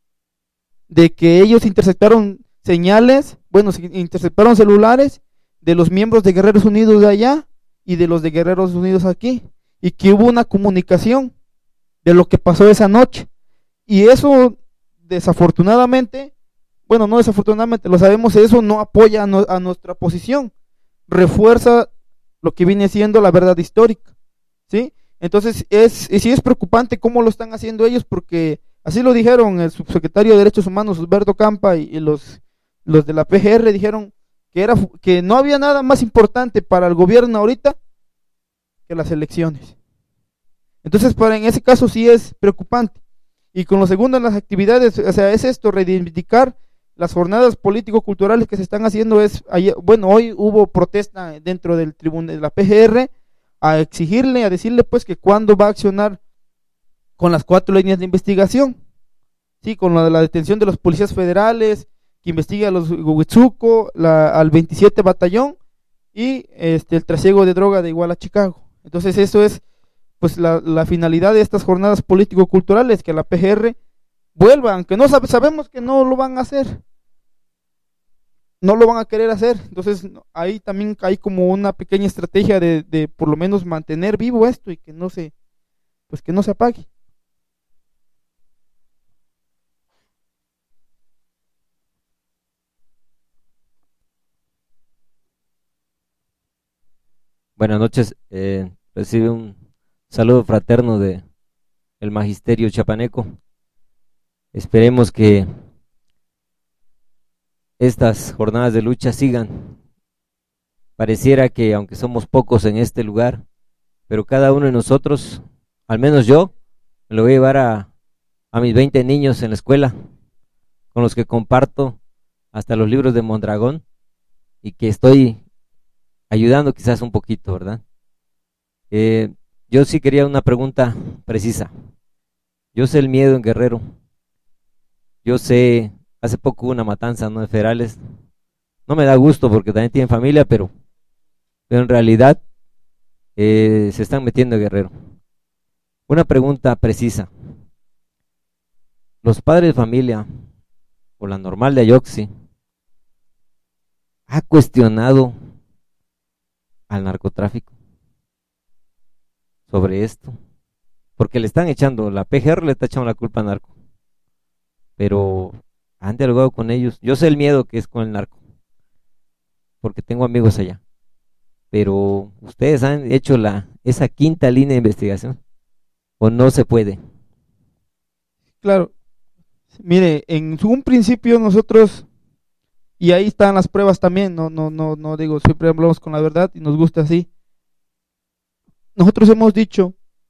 de que ellos interceptaron señales, bueno, interceptaron celulares de los miembros de Guerreros Unidos de allá y de los de Guerreros Unidos aquí, y que hubo una comunicación de lo que pasó esa noche. Y eso, desafortunadamente, bueno, no desafortunadamente, lo sabemos, eso no apoya a nuestra posición, refuerza lo que viene siendo la verdad histórica, ¿sí? Entonces, sí es preocupante cómo lo están haciendo ellos, porque así lo dijeron el subsecretario de Derechos Humanos, Osberto Campa, y los de la PGR dijeron que no había nada más importante para el gobierno ahorita que las elecciones. Entonces, en ese caso sí es preocupante. Y con lo segundo en las actividades, o sea, es esto, reivindicar las jornadas político-culturales que se están haciendo. Bueno, hoy hubo protesta dentro del tribunal de la PGR a exigirle, a decirle pues que cuándo va a accionar con las 4 líneas de investigación, sí, con la detención de los policías federales, que investigue a los Huitzuco, al 27 batallón y el trasiego de droga de Iguala a Chicago. Entonces eso es pues la finalidad de estas jornadas político-culturales, que la PGR vuelva, aunque no sabemos que no lo van a hacer, no lo van a querer hacer. Entonces ahí también hay como una pequeña estrategia de por lo menos mantener vivo esto y que no se apague. Buenas noches, recibe un saludo fraterno de el Magisterio Chiapaneco. Esperemos que estas jornadas de lucha sigan. Pareciera que aunque somos pocos en este lugar, pero cada uno de nosotros, al menos yo, me lo voy a llevar a mis 20 niños en la escuela, con los que comparto hasta los libros de Mondragón, y que estoy ayudando quizás un poquito, ¿verdad? Yo sí quería una pregunta precisa. Yo sé el miedo en Guerrero. Yo sé, hace poco hubo una matanza, ¿no?, de federales. No me da gusto porque también tienen familia, pero en realidad se están metiendo en Guerrero. Una pregunta precisa. Los padres de familia, o la normal de Ayoxi, ¿ha cuestionado al narcotráfico sobre esto? Porque le están echando, la PGR le está echando la culpa al narco, pero han dialogado con ellos. Yo sé el miedo que es con el narco, porque tengo amigos allá, pero ustedes han hecho esa 5ª línea de investigación. o no se puede. Claro, mire, en un principio nosotros, y ahí están las pruebas también, no digo, siempre hablamos con la verdad y nos gusta así. Nosotros hemos dicho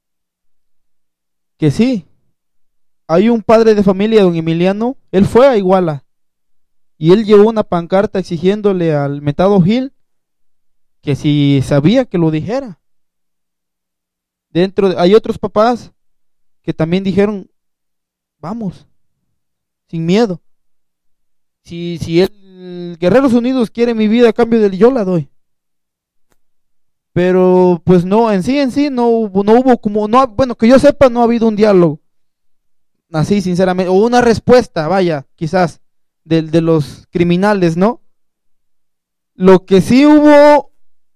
que sí, hay un padre de familia, don Emiliano, él fue a Iguala y él llevó una pancarta exigiéndole al mentado Gil que si sabía que lo dijera. Hay otros papás que también dijeron, vamos, sin miedo. Si el Guerreros Unidos quiere mi vida a cambio de él, yo la doy. Pero pues no, en sí no hubo como, no, bueno, que yo sepa, no ha habido un diálogo. Así, sinceramente, o una respuesta, vaya, quizás, de los criminales, ¿no? Lo que sí hubo,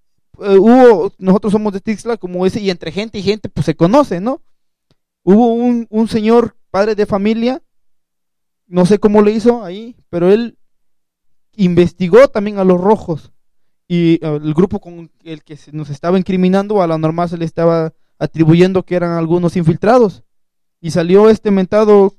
nosotros somos de Tixla, como ese, y entre gente y gente, pues se conoce, ¿no? Hubo un señor, padre de familia, no sé cómo le hizo ahí, pero él investigó también a los rojos, y el grupo con el que nos estaba incriminando, a la normal se le estaba atribuyendo que eran algunos infiltrados, y salió este mentado,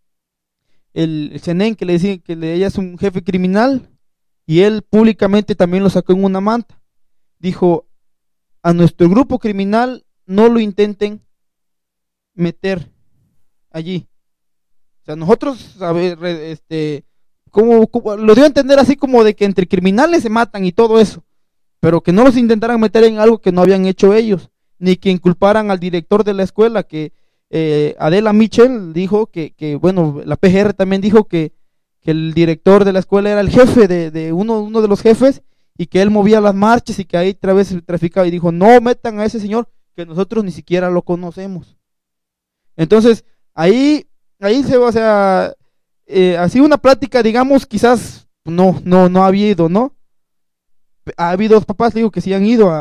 el Senén, que le decía que ella es un jefe criminal, y él públicamente también lo sacó en una manta. Dijo, a nuestro grupo criminal no lo intenten meter allí. O sea, nosotros, a ver, como lo dio a entender así como de que entre criminales se matan y todo eso, pero que no los intentaran meter en algo que no habían hecho ellos, ni que inculparan al director de la escuela, que Adela Michel dijo que, bueno, la PGR también dijo que el director de la escuela era el jefe de uno de los jefes, y que él movía las marchas y que ahí otra vez se traficaba, y dijo, no metan a ese señor que nosotros ni siquiera lo conocemos. Entonces, ahí se va, o sea, así una plática, digamos, quizás no ha habido, ¿no? Ha habido dos papás, digo, que sí han ido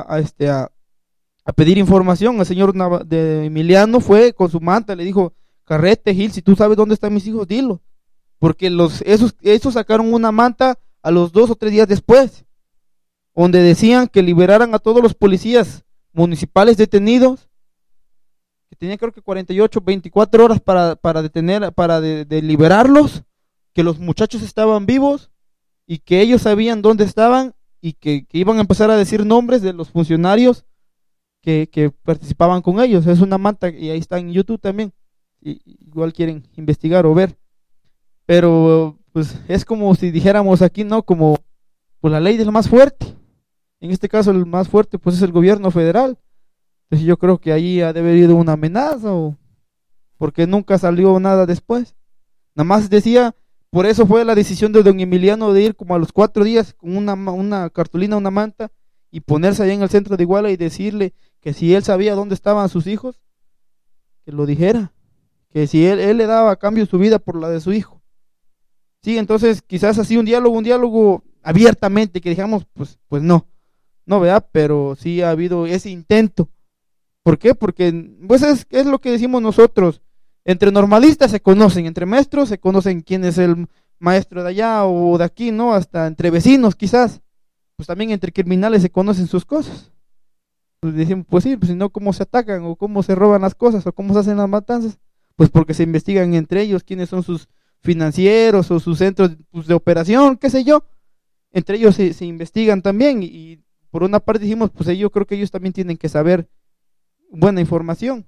a pedir información. El señor de Emiliano fue con su manta, le dijo, Carrete, Gil, si tú sabes dónde están mis hijos, dilo. Porque esos sacaron una manta a los 2 o 3 días después, donde decían que liberaran a todos los policías municipales detenidos, que tenían creo que 48, 24 horas para detener, de liberarlos, que los muchachos estaban vivos y que ellos sabían dónde estaban, y que iban a empezar a decir nombres de los funcionarios que participaban con ellos. Es una manta y ahí está en YouTube también, igual quieren investigar o ver. Pero pues es como si dijéramos aquí, ¿no? Como pues la ley del más fuerte. En este caso el más fuerte pues es el gobierno federal. Entonces yo creo que ahí ha de haber ido una amenaza, o porque nunca salió nada después. Nada más decía, por eso fue la decisión de don Emiliano de ir como a los 4 días con una cartulina, una manta, y ponerse allá en el centro de Iguala y decirle que si él sabía dónde estaban sus hijos, que lo dijera, que si él le daba a cambio su vida por la de su hijo. Sí, entonces quizás así un diálogo abiertamente, que digamos, pues no vea, pero sí ha habido ese intento. ¿Por qué? Porque pues es lo que decimos nosotros, entre normalistas se conocen, entre maestros se conocen quién es el maestro de allá o de aquí, ¿no? Hasta entre vecinos quizás, pues también entre criminales se conocen sus cosas. Pues decimos, pues sí, pues si no, ¿cómo se atacan o cómo se roban las cosas o cómo se hacen las matanzas? Pues porque se investigan entre ellos quiénes son sus financieros o sus centros pues, de operación, qué sé yo. Entre ellos se investigan también, y por una parte dijimos, pues yo creo que ellos también tienen que saber buena información.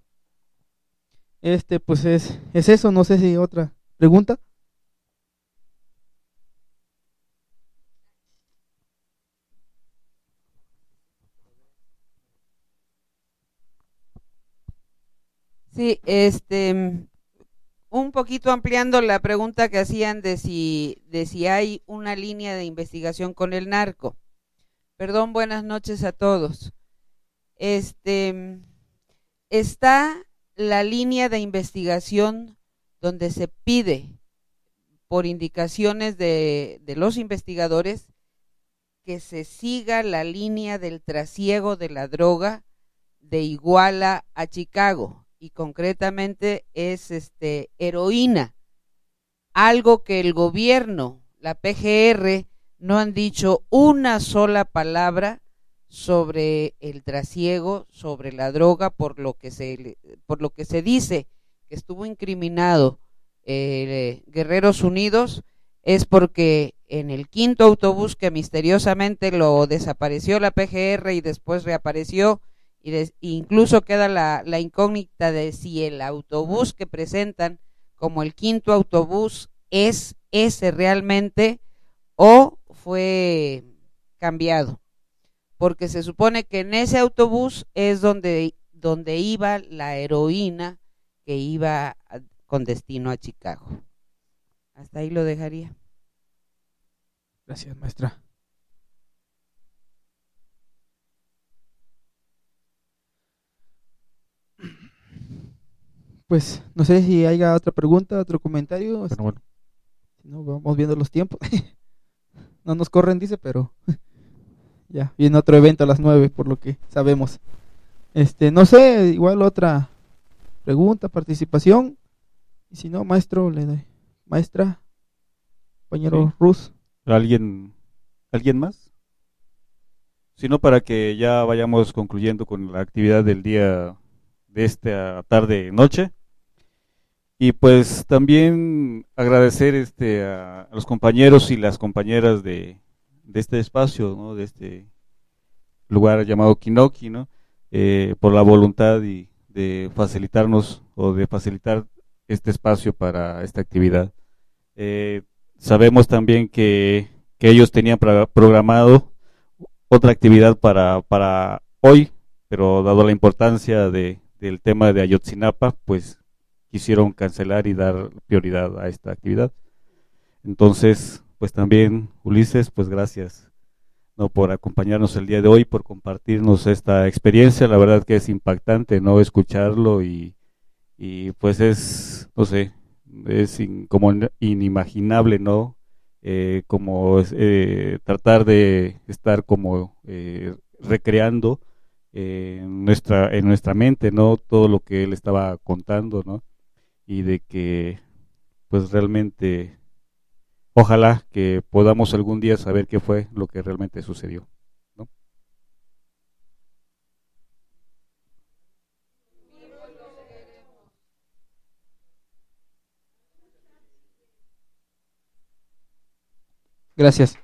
Pues es eso, no sé si otra pregunta. Sí, un poquito ampliando la pregunta que hacían de si hay una línea de investigación con el narco. Perdón, buenas noches a todos. Está la línea de investigación donde se pide, por indicaciones de los investigadores, que se siga la línea del trasiego de la droga de Iguala a Chicago, y concretamente es heroína, algo que el gobierno, la PGR, no han dicho una sola palabra sobre el trasiego, sobre la droga, por lo que se dice que estuvo incriminado Guerreros Unidos, es porque en el quinto autobús que misteriosamente lo desapareció la PGR y después reapareció, incluso queda la incógnita de si el autobús que presentan como el quinto autobús es ese realmente o fue cambiado, porque se supone que en ese autobús es donde iba la heroína que iba con destino a Chicago. Hasta ahí lo dejaría. Gracias, maestra. Pues no sé si haya otra pregunta, otro comentario. Pero bueno, Si no, vamos viendo los tiempos. No nos corren, dice, pero ya viene otro evento a las 9, por lo que sabemos. No sé, igual otra pregunta, participación. Y si no, maestro, le doy. Maestra, compañero Sí. Rus. ¿alguien más? Sino para que ya vayamos concluyendo con la actividad del día de esta tarde-noche. Y pues también agradecer a los compañeros y las compañeras de este espacio, ¿no? De este lugar llamado Kinoki, ¿no? Por la voluntad y de facilitarnos o de facilitar este espacio para esta actividad. Sabemos también que ellos tenían programado otra actividad para hoy, pero dado la importancia del tema de Ayotzinapa, pues quisieron cancelar y dar prioridad a esta actividad. Entonces, pues también, Ulises, pues gracias, ¿no? Por acompañarnos el día de hoy, por compartirnos esta experiencia. La verdad que es impactante, ¿no? Escucharlo y pues es, no sé, es como inimaginable, ¿no? Como tratar de estar como recreando en nuestra mente, ¿no? Todo lo que él estaba contando, ¿no? Y de que pues realmente ojalá que podamos algún día saber qué fue lo que realmente sucedió, ¿no? Gracias.